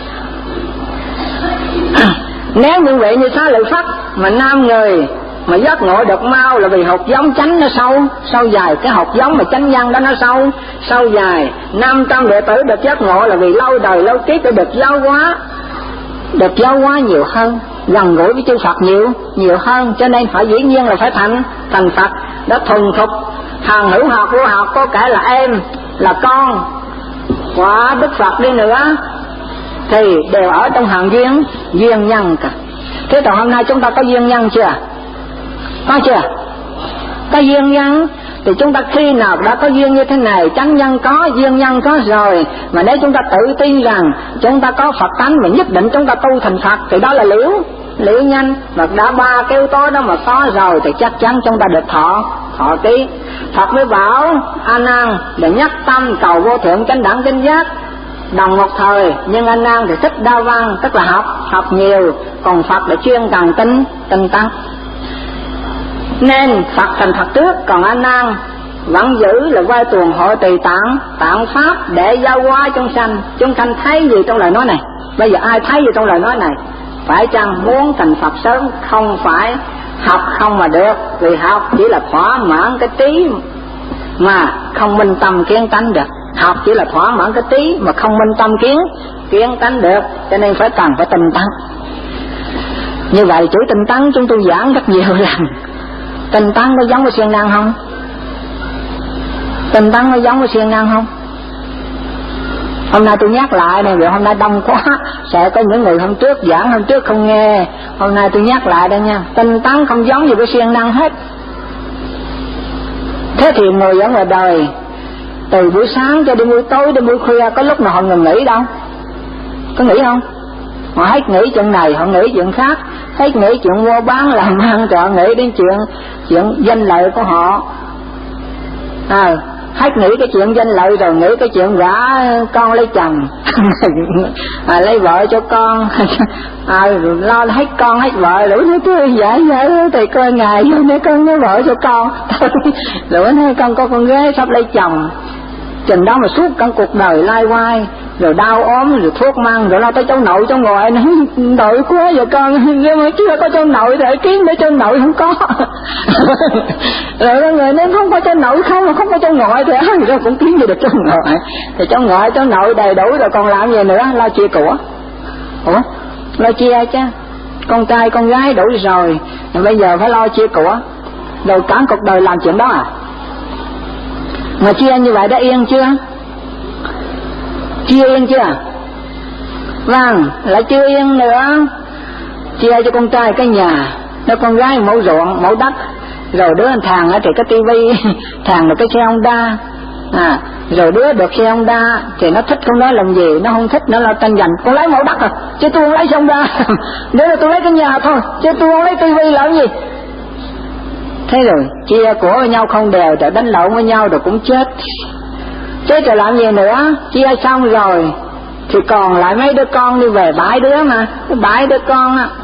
Nếu như vậy như Xá Lợi Phất mà nam người mà giác ngộ được mau là vì hột giống chánh nó sâu sâu dài, cái hột giống mà chánh nhân đó nó sâu sâu dài. Năm trăm đệ tử được giác ngộ là vì lâu đời lâu kiếp đã được giáo hóa được giáo hóa nhiều hơn, gần gũi với chư Phật nhiều nhiều hơn, cho nên phải dĩ nhiên là phải thành thành Phật. Đó thuần thục hàng hữu học vô học, có kể là em là con quả Đức Phật đi nữa thì đều ở trong hàng duyên duyên nhân cả. Thế còn hôm nay chúng ta có duyên nhân chưa? Có chưa? Có duyên nhân thì chúng ta khi nào đã có duyên như thế này, chánh nhân có, duyên nhân có rồi, mà nếu chúng ta tự tin rằng chúng ta có Phật tánh mà nhất định chúng ta tu thành Phật thì đó là liễu liễu nhân. Mà đã ba cái yếu tố đó mà có rồi thì chắc chắn chúng ta được thọ thọ ký. Phật mới bảo A Nan để nhắc tâm cầu vô thượng chánh đẳng chánh giác đồng một thời, nhưng A Nan thì thích đa văn, tức là học học nhiều, còn Phật để chuyên cần tinh tinh tấn. Nên Phật thành Phật trước, còn A Nan vẫn giữ là vai tuồng hội trì tạng tạng pháp để giáo hóa chúng sanh. Chúng sanh thấy gì trong lời nói này? Bây giờ ai thấy gì trong lời nói này? Phải chăng muốn thành Phật sớm? Không phải học không mà được, vì học chỉ là thỏa mãn cái trí mà không minh tâm kiến tánh được. Học chỉ là thỏa mãn cái trí mà không minh tâm kiến kiến tánh được, cho nên phải cần phải tinh tấn. Như vậy chữ tinh tấn chúng tôi giảng rất nhiều lần. Tinh tấn có giống với siêng năng không? Tinh tấn có giống với siêng năng không? Hôm nay tôi nhắc lại này, vì hôm nay đông quá, sẽ có những người hôm trước giảng hôm trước không nghe, hôm nay tôi nhắc lại đây nha. Tinh tấn không giống gì với siêng năng hết. Thế thì người ở ngoài đời từ buổi sáng cho đến buổi tối đến buổi khuya có lúc nào họ ngừng nghỉ đâu? Có nghỉ không? Họ hết nghĩ chuyện này họ nghĩ chuyện khác, hết nghĩ chuyện mua bán làm ăn thì họ nghĩ đến chuyện chuyện danh lợi của họ. À, hết nghĩ cái chuyện danh lợi rồi nghĩ cái chuyện gả con lấy chồng à, lấy vợ cho con à, lo hết con hết vợ. Lũ nói tôi dạ dạ thì coi ngày vô nói con lấy vợ cho con lũ nói con có con gái sắp lấy chồng, chừng đó mà suốt cả cuộc đời lai quai, rồi đau ốm, rồi thuốc mang, rồi lo tới cháu nội cháu ngoại, nói nội quá vậy con, nhưng mà chưa có cháu nội thì kiếm để cháu nội không có rồi đó người nói không có cháu nội không, mà không có cháu ngoại thì ai rồi cũng kiếm gì được cháu ngoại, thì cháu ngoại cháu nội đầy đủ rồi còn làm gì nữa, lo chia của. Ủa lo chia chứ, con trai con gái đủ rồi, rồi bây giờ phải lo chia của, rồi cả cuộc đời làm chuyện đó à? Mà chia như vậy đã yên chưa? Chia yên chưa? Vâng, lại chưa yên nữa. Chia cho con trai cái nhà, cho con gái mẫu ruộng, mẫu đất, rồi đứa thằng thì cái tivi, thằng được cái xe Honda, à, rồi đứa được xe Honda thì nó thích không nói làm gì, nó không thích nó là tranh giành. Con lấy mẫu đất à, chứ tôi không lấy xe Honda nếu là tôi lấy cái nhà thôi, chứ tôi không lấy tivi làm gì. Thế rồi chia của với nhau không đều, rồi đánh lộn với nhau rồi cũng chết. Chết rồi làm gì nữa? Chia xong rồi thì còn lại mấy đứa con đi về, bảy đứa mà, bảy đứa con á.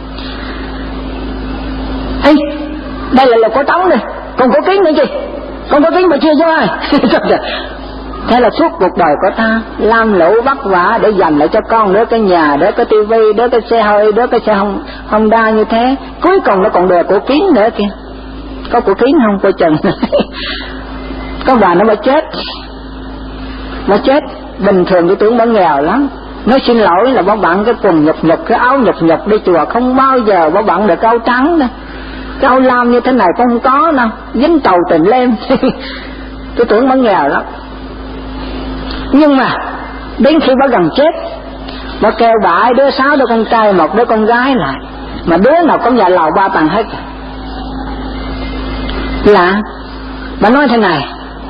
Ê, đây là lục có trống này, còn có kiến nữa gì? Còn có kiến mà chia cho ai? Thế là suốt cuộc đời của ta lam lũ vất vả để dành lại cho con đứa cái nhà, đứa cái tivi, đứa cái xe hơi, đứa cái xe Honda như thế, cuối cùng nó còn đòi của kiến nữa kìa. Có của kiến không coi chừng có bà nó mà chết, nó chết bình thường cái tưởng vẫn nghèo lắm, nó xin lỗi là bó bận cái quần nhục nhục, cái áo nhục nhục đi chùa, không bao giờ bó bận được cái áo trắng đó, cái áo lam như thế này cũng không có đâu, dính tàu tình lên tôi tưởng vẫn nghèo lắm. Nhưng mà đến khi bó gần chết, bó kêu bà đứa sáu đứa con trai một đứa con gái lại, mà đứa nào cũng nhà lầu ba tầng hết. Là bà nói thế này: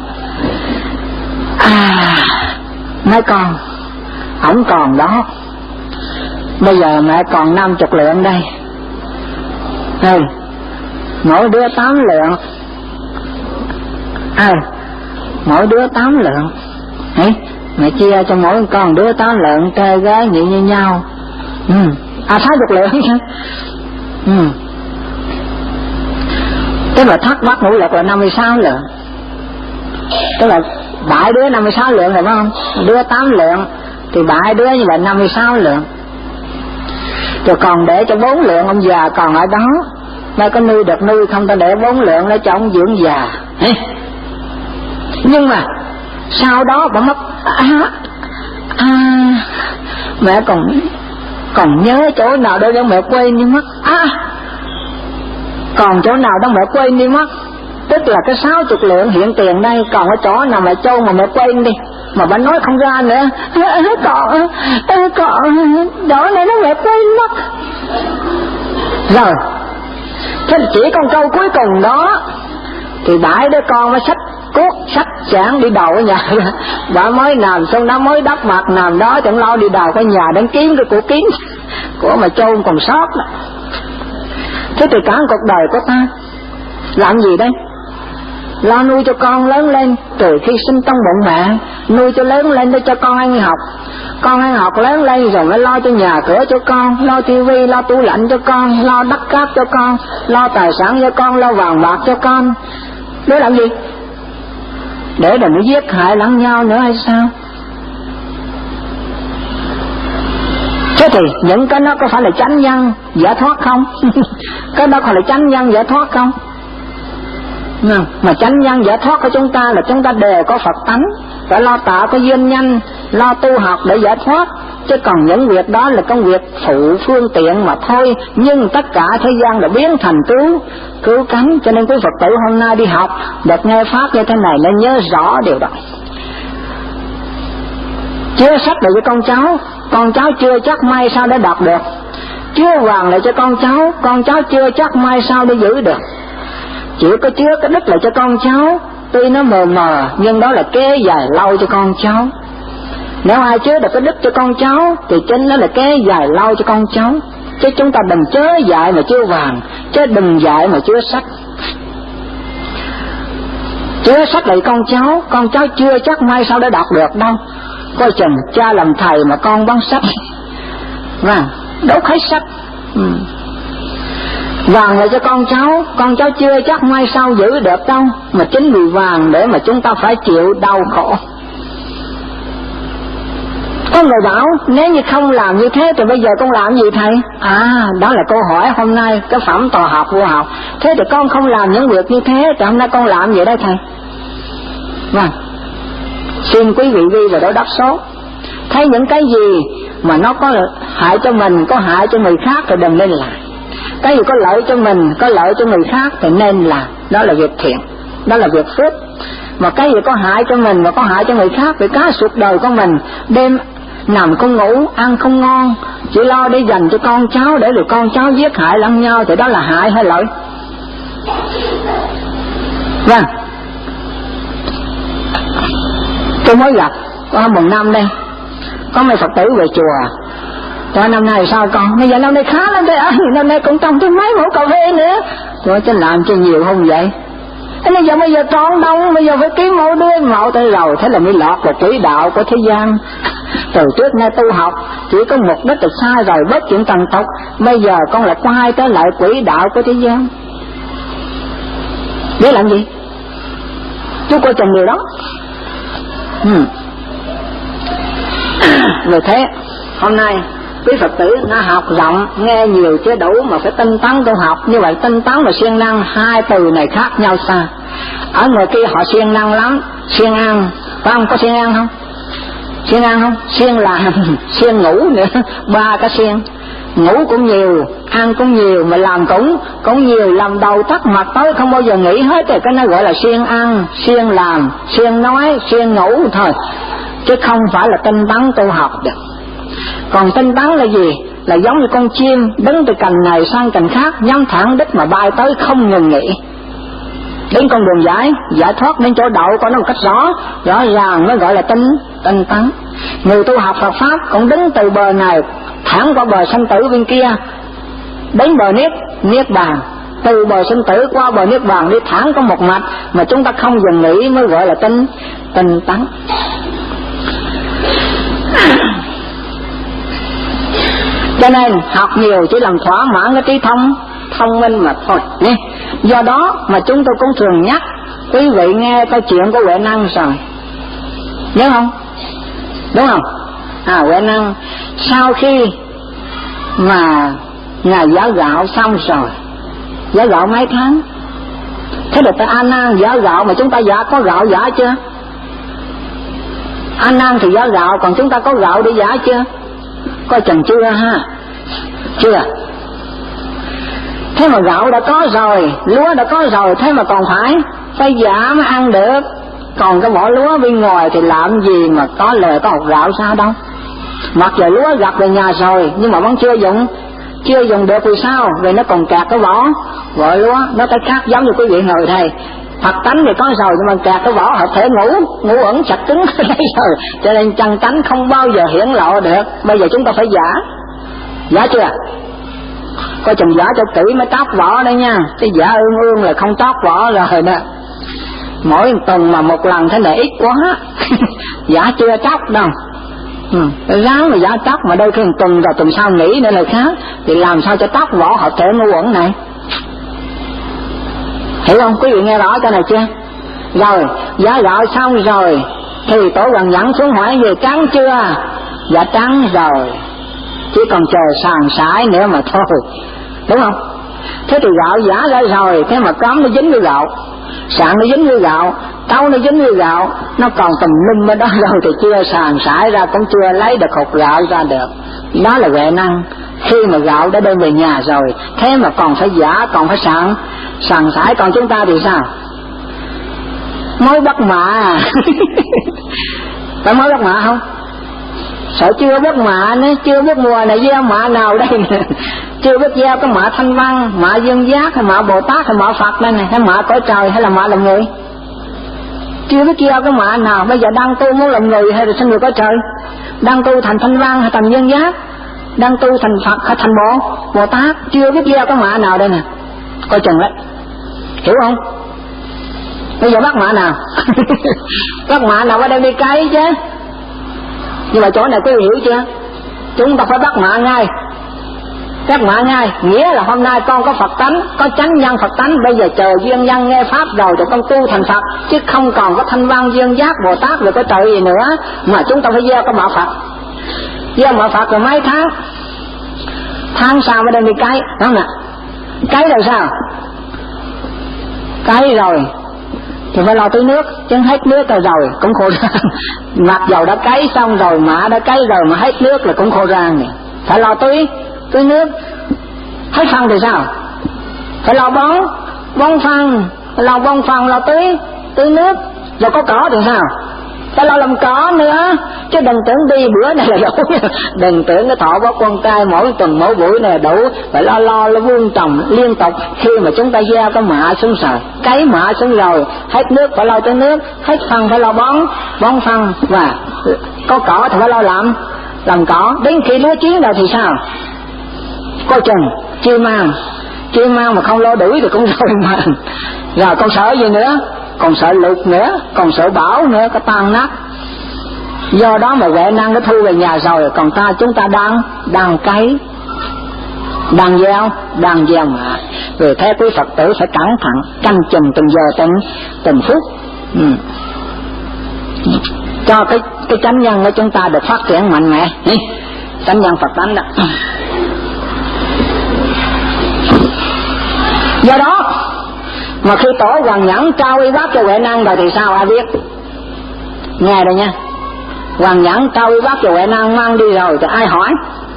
à, mấy con, ổng còn đó, bây giờ mẹ còn năm chục lượng đây, ừ, mỗi đứa tám lượng, à, mỗi đứa tám lượng, ấy, mẹ chia cho mỗi con đứa tám lượng, trai gái như như nhau, ừ, à sáu chục lượng, ừ, tức là thắt bắt ngũ lực là năm mươi sáu lượng, tức là bảy đứa năm mươi sáu lượng rồi phải không? Đứa tám lượng thì bảy đứa như vậy năm mươi sáu lượng. Rồi còn để cho bốn lượng ông già còn ở đó, mai có nuôi được nuôi không, ta để bốn lượng để cho ông dưỡng già. Nhưng mà sau đó bà mất, à, à, mẹ còn còn nhớ chỗ nào đâu cho mẹ quên đi mất, à, còn chỗ nào đâu mẹ quên đi mất. Tức là cái sáu chục lượng hiện tiền đây, còn ở chỗ nào mẹ châu mà mẹ quên đi, mà bà nói không ra nữa, còn còn chỗ này nó mẹ quên mất rồi. Thế chỉ còn câu cuối cùng đó thì bảy đứa con mới xách cuốc sách sáng đi đầu ở nhà. Bà mới nằm xong đó mới đắp mặt nằm đó, chẳng lo đi đầu cái nhà đến kiếm cái củ kiến của mà châu còn sót đó. Thế thì cả cuộc đời của ta làm gì đây? Lo nuôi cho con lớn lên từ khi sinh trong bụng mẹ, nuôi cho lớn lên để cho con ăn học, con ăn học lớn lên rồi mới lo cho nhà cửa cho con, lo tivi, lo tủ lạnh cho con, lo đất cát cho con, lo tài sản cho con, lo vàng bạc cho con. Để làm gì? Để đừng giết hại lẫn nhau nữa hay sao? Thế thì những cái đó có phải là chánh nhân giải thoát không? Cái đó phải là chánh nhân giải thoát không? Mà chánh nhân giải thoát của chúng ta là chúng ta đều có Phật tánh, phải lo tạo có duyên nhân, lo tu học để giải thoát. Chứ còn những việc đó là công việc phụ phương tiện mà thôi. Nhưng tất cả thế gian đã biến thành cứu cứu cánh. Cho nên quý Phật tử hôm nay đi học được nghe pháp như thế này nên nhớ rõ điều đó. Chưa sách lại cho con cháu, con cháu chưa chắc mai sau để đọc được. Chưa vàng lại cho con cháu, con cháu chưa chắc mai sau để giữ được. Chỉ có chứa cái đức lại cho con cháu, tuy nó mờ mờ nhưng đó là kế dài lâu cho con cháu. Nếu ai chứa được cái đức cho con cháu thì chính nó là kế dài lâu cho con cháu. Chứ chúng ta đừng chớ dạy mà chưa vàng, chứ đừng dạy mà chưa sách. Chứa sách lại con cháu, con cháu chưa chắc mai sau để đọc được đâu. Coi chừng cha làm thầy mà con bán sách, và đốt hết sách. ừ. Vàng lại cho con cháu, con cháu chưa chắc mai sau giữ được đâu. Mà chính vì vàng để mà chúng ta phải chịu đau khổ. Có người bảo nếu như không làm như thế thì bây giờ con làm gì thầy? À, đó là câu hỏi hôm nay cái phẩm tòa học vô học. Thế thì con không làm những việc như thế thì hôm nay con làm gì đây thầy? Vâng, xin quý vị ghi vào đó đáp số. Thấy những cái gì mà nó có hại cho mình, có hại cho người khác thì đừng nên làm. Cái gì có lợi cho mình, có lợi cho người khác thì nên làm. Đó là việc thiện, đó là việc phước. Mà cái gì có hại cho mình và có hại cho người khác thì cả suốt đời của mình đêm nằm không ngủ, ăn không ngon, chỉ lo để dành cho con cháu, để được con cháu giết hại lẫn nhau thì đó là hại hay lợi? Vâng, tôi mới gặp có hôm mùng năm đây, có mấy Phật tử về chùa. Cho năm nay sao con? Bây giờ năm nay khá lắm đấy ạ, năm nay cũng trồng thêm mấy mẫu cà phê nữa. Rồi chứ làm cho nhiều không vậy? Thế bây giờ bây giờ tròn đông, bây giờ phải kiếm mẫu đứa mẫu tới rồi, thế là mới lọt vào quỹ đạo của thế gian. Từ trước nay tu học chỉ có mục đích là sai rồi bớt chuyện tần tộc, bây giờ con lại quay tới lại quỹ đạo của thế gian. Để làm gì? Chú coi chừng điều đó. Ừ. Vì thế hôm nay quý Phật tử nó học rộng, nghe nhiều chứ đủ, mà phải tinh tấn tu học. Như vậy tinh tấn và siêng năng, hai từ này khác nhau xa. Ở người kia họ siêng năng lắm, siêng ăn, phải không? Có siêng ăn không? Siêng ăn không? Siêng làm, siêng ngủ nữa, ba cái siêng. Ngủ cũng nhiều, ăn cũng nhiều, mà làm cũng cũng nhiều, làm đầu tắt mặt tối không bao giờ nghỉ hết. Rồi cái nó gọi là siêng ăn, siêng làm, siêng nói, siêng ngủ thôi, chứ không phải là tinh tấn tu học được. Còn tinh tấn là gì? Là giống như con chim đứng từ cành này sang cành khác, nhắm thẳng đích mà bay tới không ngừng nghỉ. đến con đường giải giải thoát, đến chỗ đậu có nó một cách rõ rõ ràng mới gọi là tinh tinh tấn. Người tu học Phật pháp cũng đứng từ bờ này thẳng qua bờ sanh tử bên kia đến bờ niết niết bàn, từ bờ sinh tử qua bờ niết bàn đi thẳng có một mạch mà chúng ta không dừng nghỉ mới gọi là tinh tinh tấn. Cho nên học nhiều chỉ làm thỏa mãn cái trí thông thông minh mà thôi nhé. Do đó mà chúng tôi cũng thường nhắc quý vị nghe câu chuyện của Huệ Năng rồi, nhớ không? Đúng không? À, Huệ Năng sau khi mà ngài giả gạo xong rồi, giả gạo mấy tháng, thế được ta A Nan giả gạo mà chúng ta giả có gạo giả chưa? A Nan thì giả gạo, còn chúng ta có gạo để giả chưa? Coi chừng chưa ha? Chưa. Thế mà gạo đã có rồi, lúa đã có rồi, thế mà còn phải phải giả mới ăn được. Còn cái vỏ lúa bên ngoài thì làm gì mà có lời có hột gạo sao đâu. Mặc dù lúa gặt về nhà rồi nhưng mà vẫn chưa dùng, chưa dùng được vì sao? Vì nó còn kẹt cái vỏ vỏ lúa. Nó cái khác giống như quý vị ngồi đây, Phật tánh thì có rồi nhưng mà kẹt cái vỏ hợp thể ngủ ngủ ẩn chặt cứng đây rồi, cho nên chân tánh không bao giờ hiển lộ được. Bây giờ chúng ta phải giả, giả chưa? Coi chừng giả cho kỹ mới tóc vỏ đây nha, cái giả ương ương là không tóc vỏ rồi đó. Mỗi tuần mà một lần thế này ít quá. Giả chưa tóc đâu. Ừ, ráng mà giả tóc mà đôi khi một tuần rồi tuần sau nghỉ nữa là khác, thì làm sao cho tóc vỏ hợp thể ngũ uẩn này? Hiểu không? Quý vị nghe rõ cái này chưa? Rồi giả gạo xong rồi thì Tổ Hoàng dẫn xuống hỏi về trắng chưa? Dạ trắng rồi, chỉ còn chờ sàn sải nữa mà thôi, đúng không? Thế thì gạo giả ra rồi, thế mà cắm nó dính với gạo, sạn nó dính với gạo, táo nó dính với gạo, nó còn tùm lum ở đó rồi thì chưa sàn sải ra, cũng chưa lấy được hột gạo ra được. Đó là Huệ Năng. Khi mà gạo đã đem về nhà rồi, thế mà còn phải giả, còn phải sạn sàn sải. Còn chúng ta thì sao? Mới bắt mạ. Phải mới bắt mạ không? Sợ chưa biết mạ nữa, chưa biết mùa này gieo mạ nào đây nè. Chưa biết gieo cái mạ Thanh Văn, mạ Dương Giác, hay mạ Bồ Tát, hay mạ Phật đây này, hay mạ cõi trời, hay là mạ làm người. Chưa biết gieo cái mạ nào. Bây giờ đang tu muốn làm người hay là sinh người cõi trời, đang tu thành Thanh Văn hay thành Dương Giác, đang tu thành Phật hay thành Bồ Bồ Tát, chưa biết gieo cái mạ nào đây nè. Coi chừng đấy, hiểu không? Bây giờ bắt mạ nào? Bắt mạ nào ở đây đi cấy chứ. Nhưng mà chỗ này quý vị hiểu chưa? Chúng ta phải bắt mạ ngay, bắt mạ ngay. Nghĩa là hôm nay con có Phật tánh, có chánh nhân Phật tánh, bây giờ chờ duyên nhân nghe pháp rồi thì con tu thành Phật, chứ không còn có Thanh Văn, Dương Giác, Bồ Tát rồi có trời gì nữa. Mà chúng ta phải gieo cái mạ Phật, gieo mạ Phật rồi mấy tháng, tháng sau mới đem đi cấy, đúng không ạ? Cấy rồi sao? Cấy rồi thì phải lo tưới nước, chứ hết nước rồi rồi cũng khô rang. Mặc dầu đã cấy xong rồi, mạ đã cấy rồi mà hết nước là cũng khô rang này. Phải lo tưới tưới nước. Hết phân thì sao? Phải lo bón bón phân, phải lo bón phân, lo tưới tưới nước. Rồi có cỏ thì sao? Phải lo làm cỏ nữa, chứ đừng tưởng đi bữa này là đủ. Đừng tưởng cái thọ bó con trai mỗi tuần mỗi buổi này là đủ. Phải lo lo lo vuông trồng liên tục. Khi mà chúng ta gieo cái mạ xuống rồi, cấy mạ xuống rồi, hết nước phải lo tới nước, hết phân phải lo bón bón phân, và có cỏ thì phải lo làm làm cỏ. Đến khi lúa chín rồi thì sao? Coi chừng chim mang chim mang mà không lo đuổi thì cũng rồi mà. Rồi con sợ gì nữa? Còn sợ lụt nữa, còn sợ bão nữa, có tan nát. Do đó mà Huệ Năng đã thu về nhà rồi, còn ta chúng ta đang đang cấy, đang gieo, đang gieo mạ. Vì thế quý Phật tử phải cẩn thận, canh chừng từng giờ từng từng phút, ừ. cho cái cái chánh nhân của chúng ta được phát triển mạnh mẽ. Chánh nhân Phật tánh đó. Do đó mà khi Tổ Hoàng Nhẫn trao y bác cho Huệ Năng rồi thì sao ai biết? Nghe đây nha. Hoàng Nhẫn trao y bác cho Huệ Năng mang đi rồi thì ai hỏi?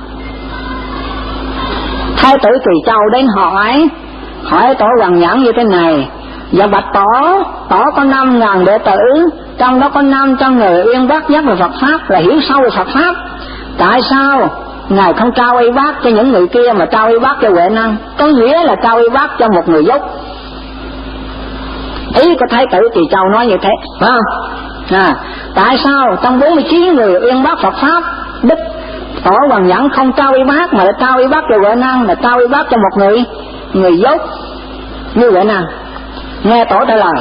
Thái tử Kỳ Châu đến hỏi, hỏi Tổ Hoàng Nhẫn như thế này: dạ bạch Tổ, Tổ có năm ngàn đệ tử, trong đó có năm trăm người uyên bác giác về Phật pháp, là hiểu sâu về Phật pháp. Tại sao Ngài không trao y bác cho những người kia mà trao y bác cho Huệ Năng? Có nghĩa là trao y bác cho một người dốc. Ý của Thái tử Tỳ Châu nói như thế, phải không? À, tại sao trong bốn mươi chín người uyên bác Phật pháp, Đức Tổ Hoàng Nhẫn không trao y bác mà lại trao y bác cho Huệ Năng, là trao y bác cho một người người dốt như Huệ Năng? Nghe Tổ trả lời: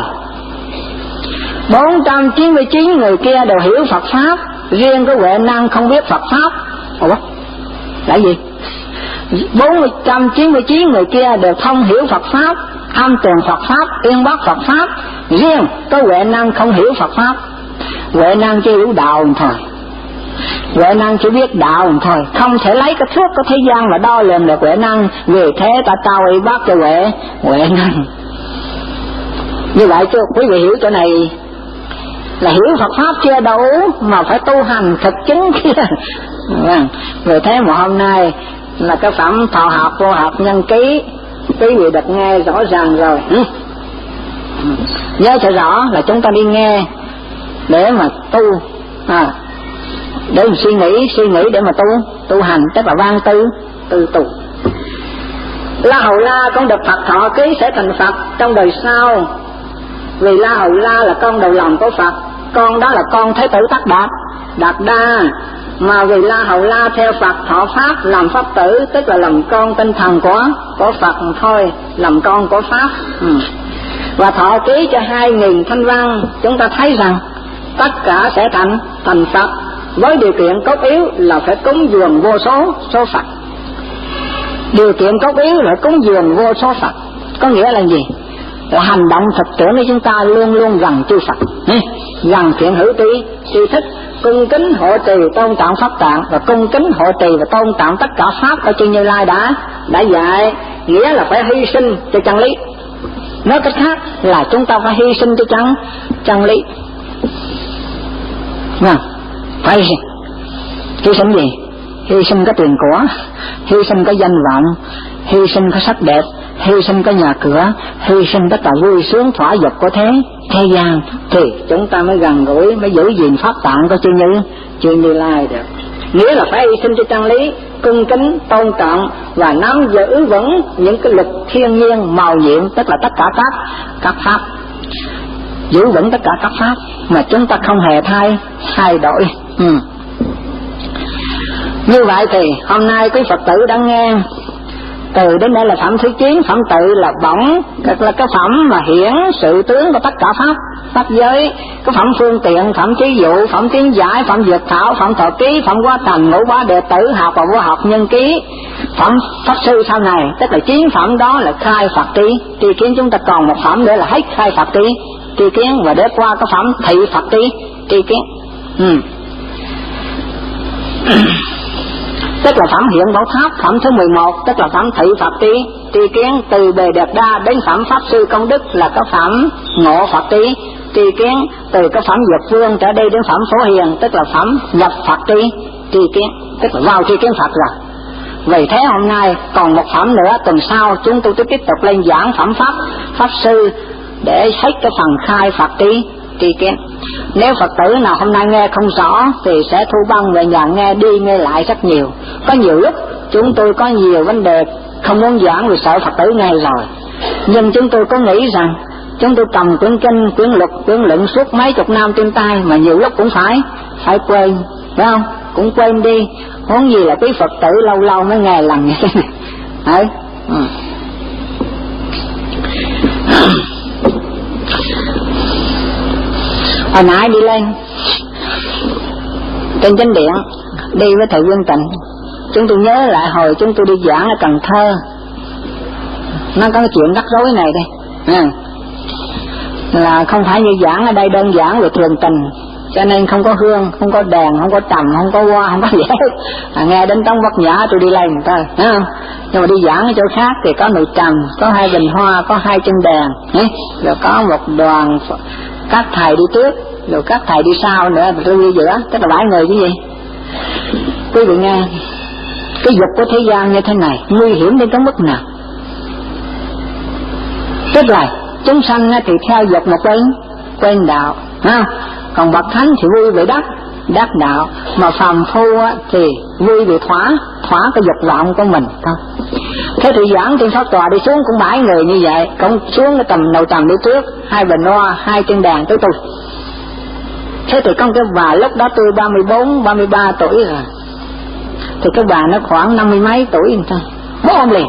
bốn trăm chín mươi chín người kia đều hiểu Phật pháp, riêng cái Huệ Năng không biết Phật pháp. Ủa là gì? bốn trăm chín mươi chín người kia đều thông hiểu Phật pháp, am tường Phật pháp, uyên bác Phật pháp, riêng có Huệ Năng không hiểu Phật pháp. Huệ Năng chỉ hiểu đạo thôi, Huệ Năng chỉ biết đạo thôi, không thể lấy cái thuốc của thế gian mà đo lường được Huệ Năng. Vì thế ta trao y bác cho Huệ Huệ Năng. Như vậy chứ quý vị hiểu chỗ này là hiểu Phật pháp chưa đủ mà phải tu hành thực chứng kia. Vì thế mà hôm nay là cái phẩm thọ học vô học nhân ký, quý vị được nghe rõ ràng rồi. Ừ. Nhớ cho rõ là chúng ta đi nghe để mà tu, à, để mà suy nghĩ, suy nghĩ để mà tu, tu hành, tức là văn tư, tư tu. La Hầu La con được Phật thọ ký sẽ thành Phật trong đời sau. Vì La Hầu La là con đầu lòng của Phật, con đó là con Thái tử Tất Đạt, Đạt Đa. Mà vì La Hầu La theo Phật thọ pháp làm pháp tử, tức là làm con tinh thần của của Phật thôi, làm con của pháp. Ừ. Và thọ ký cho hai nghìn thanh văn, chúng ta thấy rằng tất cả sẽ thành thành Phật, với điều kiện cốt yếu là phải cúng dường vô số số Phật. Điều kiện cốt yếu là cúng dường vô số Phật, có nghĩa là gì? Là hành động thực tiễn của chúng ta luôn luôn gần chư Phật, gần thiện hữu tri tri thích, cung kính hộ trì tôn trọng pháp tạng, và cung kính hộ trì và tôn trọng tất cả pháp của chư Như Lai đã đã dạy, nghĩa là phải hy sinh cho chân lý. Nói cách khác là chúng ta phải hy sinh cho chân chân lý. Nè, phải hy, hy sinh gì? Hy sinh cái tiền của, hy sinh cái danh vọng, hy sinh cái sắc đẹp, hy sinh cái nhà cửa, hy sinh tất cả vui sướng thỏa dục của thế thế gian, thì chúng ta mới gần gũi, mới giữ gìn pháp tạng của chư Như chư Như Lai được. Nghĩa là phải hy sinh cho chân lý, cung kính tôn trọng và nắm giữ vững những cái luật thiên nhiên màu nhiệm, tức là tất cả các các pháp, giữ vững tất cả các pháp mà chúng ta không hề thay thay đổi. Ừ. Như vậy thì hôm nay quý Phật tử đã nghe từ đến đây là phẩm thứ chín. Phẩm tự là bổng, là cái phẩm mà hiển sự tướng của tất cả pháp pháp giới. Cái phẩm phương tiện, phẩm trí dụ, phẩm tiến giải, phẩm dược thảo, phẩm thọ ký, phẩm quá thành, ngũ bá đệ tử, học và vô học nhân ký, phẩm pháp sư sau này. Tức là chín phẩm đó là khai Phật trí tri kiến. Chúng ta còn một phẩm nữa là hết khai Phật trí tri kiến, và để qua cái phẩm thị Phật trí tri kiến. Ừ. Tức là phẩm hiện bảo tháp, phẩm thứ mười một, tức là phẩm thị Phật trí tri kiến. Từ bề đẹp đa đến phẩm pháp sư công đức là cái phẩm ngộ Phật trí tri kiến. Từ cái phẩm dược vương trở đi đến phẩm phổ hiền, tức là phẩm nhập Phật trí tri kiến, tức là vào tri kiến Phật rồi. Vì thế hôm nay còn một phẩm nữa, tuần sau chúng tôi tiếp tục lên giảng phẩm pháp pháp sư để hết cái phần khai Phật trí tri kiến. Nếu Phật tử nào hôm nay nghe không rõ thì sẽ thu băng về nhà nghe đi nghe lại rất nhiều. Có nhiều lúc chúng tôi có nhiều vấn đề không muốn giảng vì sợ Phật tử nghe rồi, nhưng chúng tôi có nghĩ rằng chúng tôi cầm quyển kinh, quyển luật, quyển luận suốt mấy chục năm trên tay mà nhiều lúc cũng phải phải quên, phải không? Cũng quên đi, huống gì là quý Phật tử lâu lâu mới nghe lần như thế này. Đấy. Ừ. Hồi nãy đi lên trên chánh điện đi với thầy Quân Tịnh, chúng tôi nhớ lại hồi chúng tôi đi giảng ở Cần Thơ, nó có cái chuyện rắc rối này đây. À, là không phải như giảng ở đây đơn giản về thường tình, cho nên không có hương, không có đèn, không có trầm, không có hoa, không có gì hết. À, nghe đến tống Vất Nhã tôi đi lên thôi, thấy không? Nhưng mà đi giảng ở chỗ khác thì có nồi trầm, có hai bình hoa, có hai chân đèn, ấy, rồi có một đoàn các thầy đi trước, rồi các thầy đi sau nữa, rồi tôi đi giữa, tức là bảy người chứ gì. Quý vị nghe, cái dục của thế gian như thế này nguy hiểm đến cái mức nào? Tức là chúng sanh thì theo dục một bên quên đạo, ha? Còn bậc thánh thì vui về đắc đắc đạo, mà phàm phu thì vui về thỏa thỏa cái dục vọng của mình thôi. Thế thì giảng trên pháp tòa đi xuống cũng bảy người như vậy, cũng xuống cái tầm đầu tầm đi trước, hai bình loa, hai chân đàn tới tôi. Thế thì con cái bà lúc đó tôi ba mươi bốn, ba mươi ba tuổi rồi, thì cái bà nó khoảng năm mươi mấy tuổi thôi, bố ôm liền.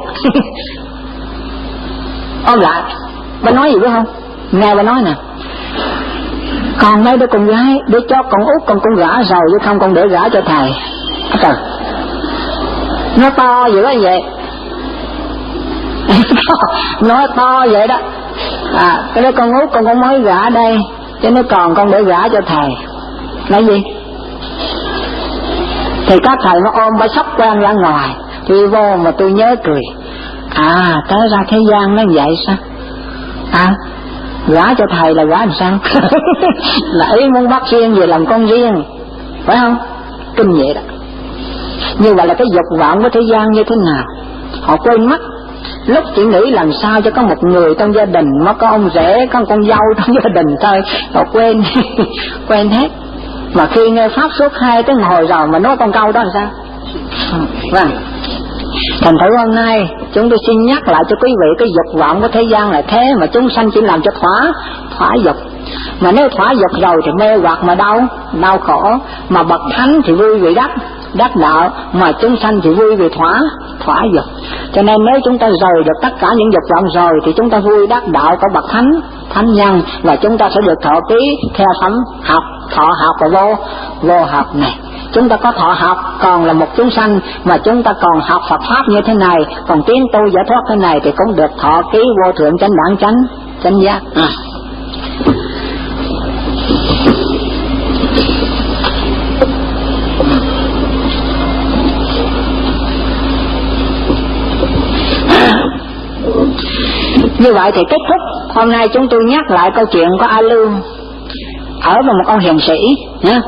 Ôm lại, bà nói gì biết không? Nghe bà nói nè, còn mấy đứa con gái để cho con út con con gả rồi chứ không con để gả cho thầy. Trời, nó to dữ vậy. Nó to vậy đó. À, cái đứa con út con con mới gả đây, chứ nó còn con để gả cho thầy. Là gì? Thì các thầy nó ôm bà sóc quen ra ngoài, thì vô mà tôi nhớ cười. À, tới ra thế gian nó vậy sao? À, gả cho thầy là gả làm sao? Là ý muốn bắt riêng về làm con riêng, phải không? Kinh vậy đó. Như vậy là cái dục vọng của thế gian như thế nào họ quên mất. Lúc chỉ nghĩ làm sao cho có một người trong gia đình, nó có ông rể, có con dâu trong gia đình thôi, họ quên. Quên hết. Mà khi nghe pháp suốt hai tiếng hồi rồi mà nói con câu đó làm sao? Vâng. Thành thử hôm nay chúng tôi xin nhắc lại cho quý vị, cái dục vọng của thế gian là thế, mà chúng sanh chỉ làm cho thỏa thỏa dục. Mà nếu thỏa dục rồi thì mê hoặc mà đau đau khổ. Mà bậc thánh thì vui vì đắc đắc đạo, mà chúng sanh thì vui vì thỏa thỏa dục. Cho nên nếu chúng ta rời được tất cả những dục vọng rồi thì chúng ta vui đắc đạo của bậc thánh thánh nhân, và chúng ta sẽ được thọ ký theo phẩm học, thọ học và vô vô học này. Chúng ta có thọ học còn là một chúng sanh, mà chúng ta còn học Phật pháp như thế này, còn tiến tu giải thoát thế này thì cũng được thọ ký vô thượng chánh đẳng chánh chánh giác. À. Như vậy thì kết thúc hôm nay chúng tôi nhắc lại câu chuyện của A Lưu ở với một ông hiền sĩ nhé.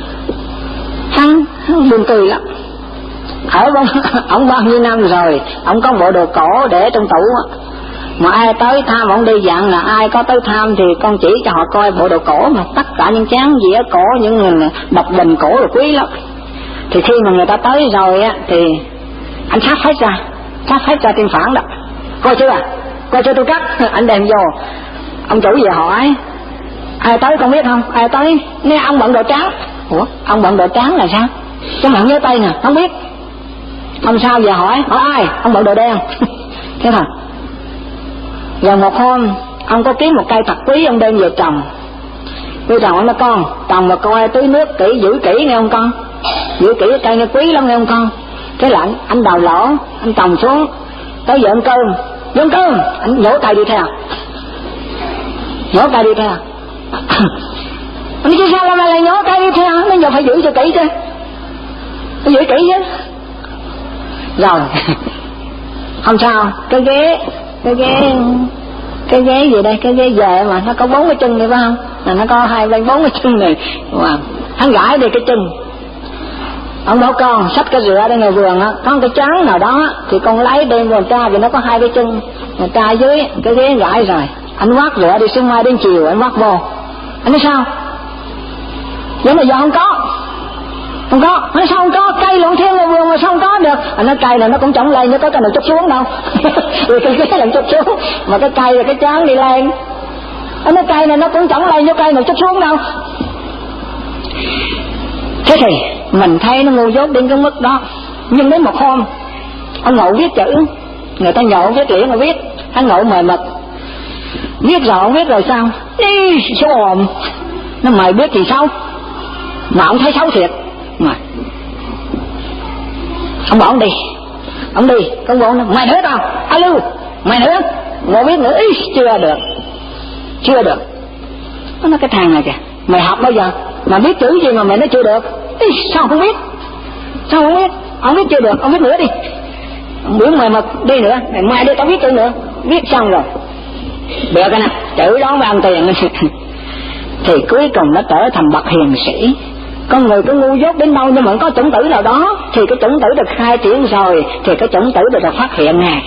Hắn buồn cười lắm. Ở ông bao nhiêu năm rồi, ông có bộ đồ cổ để trong tủ, mà ai tới thăm ông đi dặn là ai có tới thăm thì con chỉ cho họ coi bộ đồ cổ, mà tất cả những chán dĩa cổ, những người độc bình cổ là quý lắm. Thì khi mà người ta tới rồi á thì anh sắp hết ra, sắp hết ra trên phản đó, coi chưa à, coi chưa tôi cắt. Anh đem vô, ông chủ về hỏi ai tới con biết không, ai tới, nếu ông bận đồ trắng. Ủa, ông bận đồ trắng là sao? Cái bạn nhớ tay nè, không biết. Ông sao về hỏi, hỏi ai? Ông bận đồ đen. Thế thôi. Rồi một hôm ông có kiếm một cây thật quý, ông đem về trồng. Tôi trồng, ông nói con trồng mà coi tưới nước kỹ, giữ kỹ nghe không con, giữ kỹ cây nó quý lắm nghe không con. Thế là anh, anh đào lỗ, anh trồng xuống, tới giờ ăn cơm, ăn cơm, anh nhổ cây đi theo, nhổ cây đi theo. Anh chứ sao mà lại nhổ cây đi theo, nó giờ phải giữ cho kỹ chứ, phải giữ kỹ chứ. Rồi không sao, cái ghế, cái ghế, cái ghế gì đây, cái ghế về mà nó có bốn cái chân này phải không? Là nó có hai bên bốn cái chân này, mà hắn gãi đi cái chân. Ông bảo con xách cái rửa đây ngoài vườn á, có cái trắng nào đó thì con lấy đem vào tra, vì nó có hai cái chân, mà tra dưới cái ghế gãi rồi. Anh vác rửa đi, sớm mai đến chiều anh vác vô. Anh nói sao? Vậy mà giờ không có, không có. Anh nói sao không có, cây lộn thiên ngoài vườn mà sao không có được? Anh nói cây này nó cũng chẳng lên, nó có cây nào chút xuống đâu. Vì cái ghế làm chút xuống, mà cái cây là cái trắng đi lên. Anh nói cây này nó cũng chẳng lên, nó cây nào chút xuống đâu. Thế thì mình thấy nó ngu dốt đến cái mức đó. Nhưng đến một hôm ông Ngộ viết chữ, người ta nhộ viết liền mà viết, anh Ngộ mời mật viết rồi, ông viết rồi sao? Đi số ồn, nó mày biết thì sao? Mà ông thấy xấu thiệt mà. Ông bảo ông đi, ông đi, con bộ mày nữa tao, A Lưu, mày nữa, Ngộ viết nữa, ý chưa được, chưa được. Nó nói cái thằng này kìa, mày học bao giờ mà biết chữ gì mà mày nói chưa được? Ý, sao không biết? Sao không biết? Ông biết chưa được, ông viết nữa đi. Ông biểu mày mà đi nữa, ngày mai đi tao viết chữ nữa. Viết xong rồi, bịa cái này, chữ đó mà ăn tiền. Thì cuối cùng nó trở thành bậc hiền sĩ. Con người có ngu dốt đến đâu nhưng mà có chủng tử nào đó, thì cái chủng tử được khai triển rồi, thì cái chủng tử được phát hiện nè.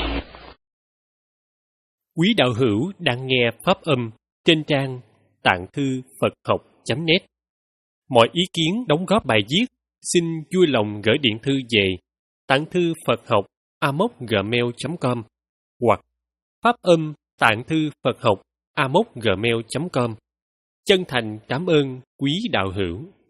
Quý đạo hữu đang nghe pháp âm trên trang tạng thư Phật học chấm net. Mọi ý kiến đóng góp bài viết xin vui lòng gửi điện thư về tạng thư Phật học a mốc gmail chấm com hoặc Pháp âm Tạng thư Phật học a mốc gmail chấm com. Chân thành cảm ơn quý đạo hữu.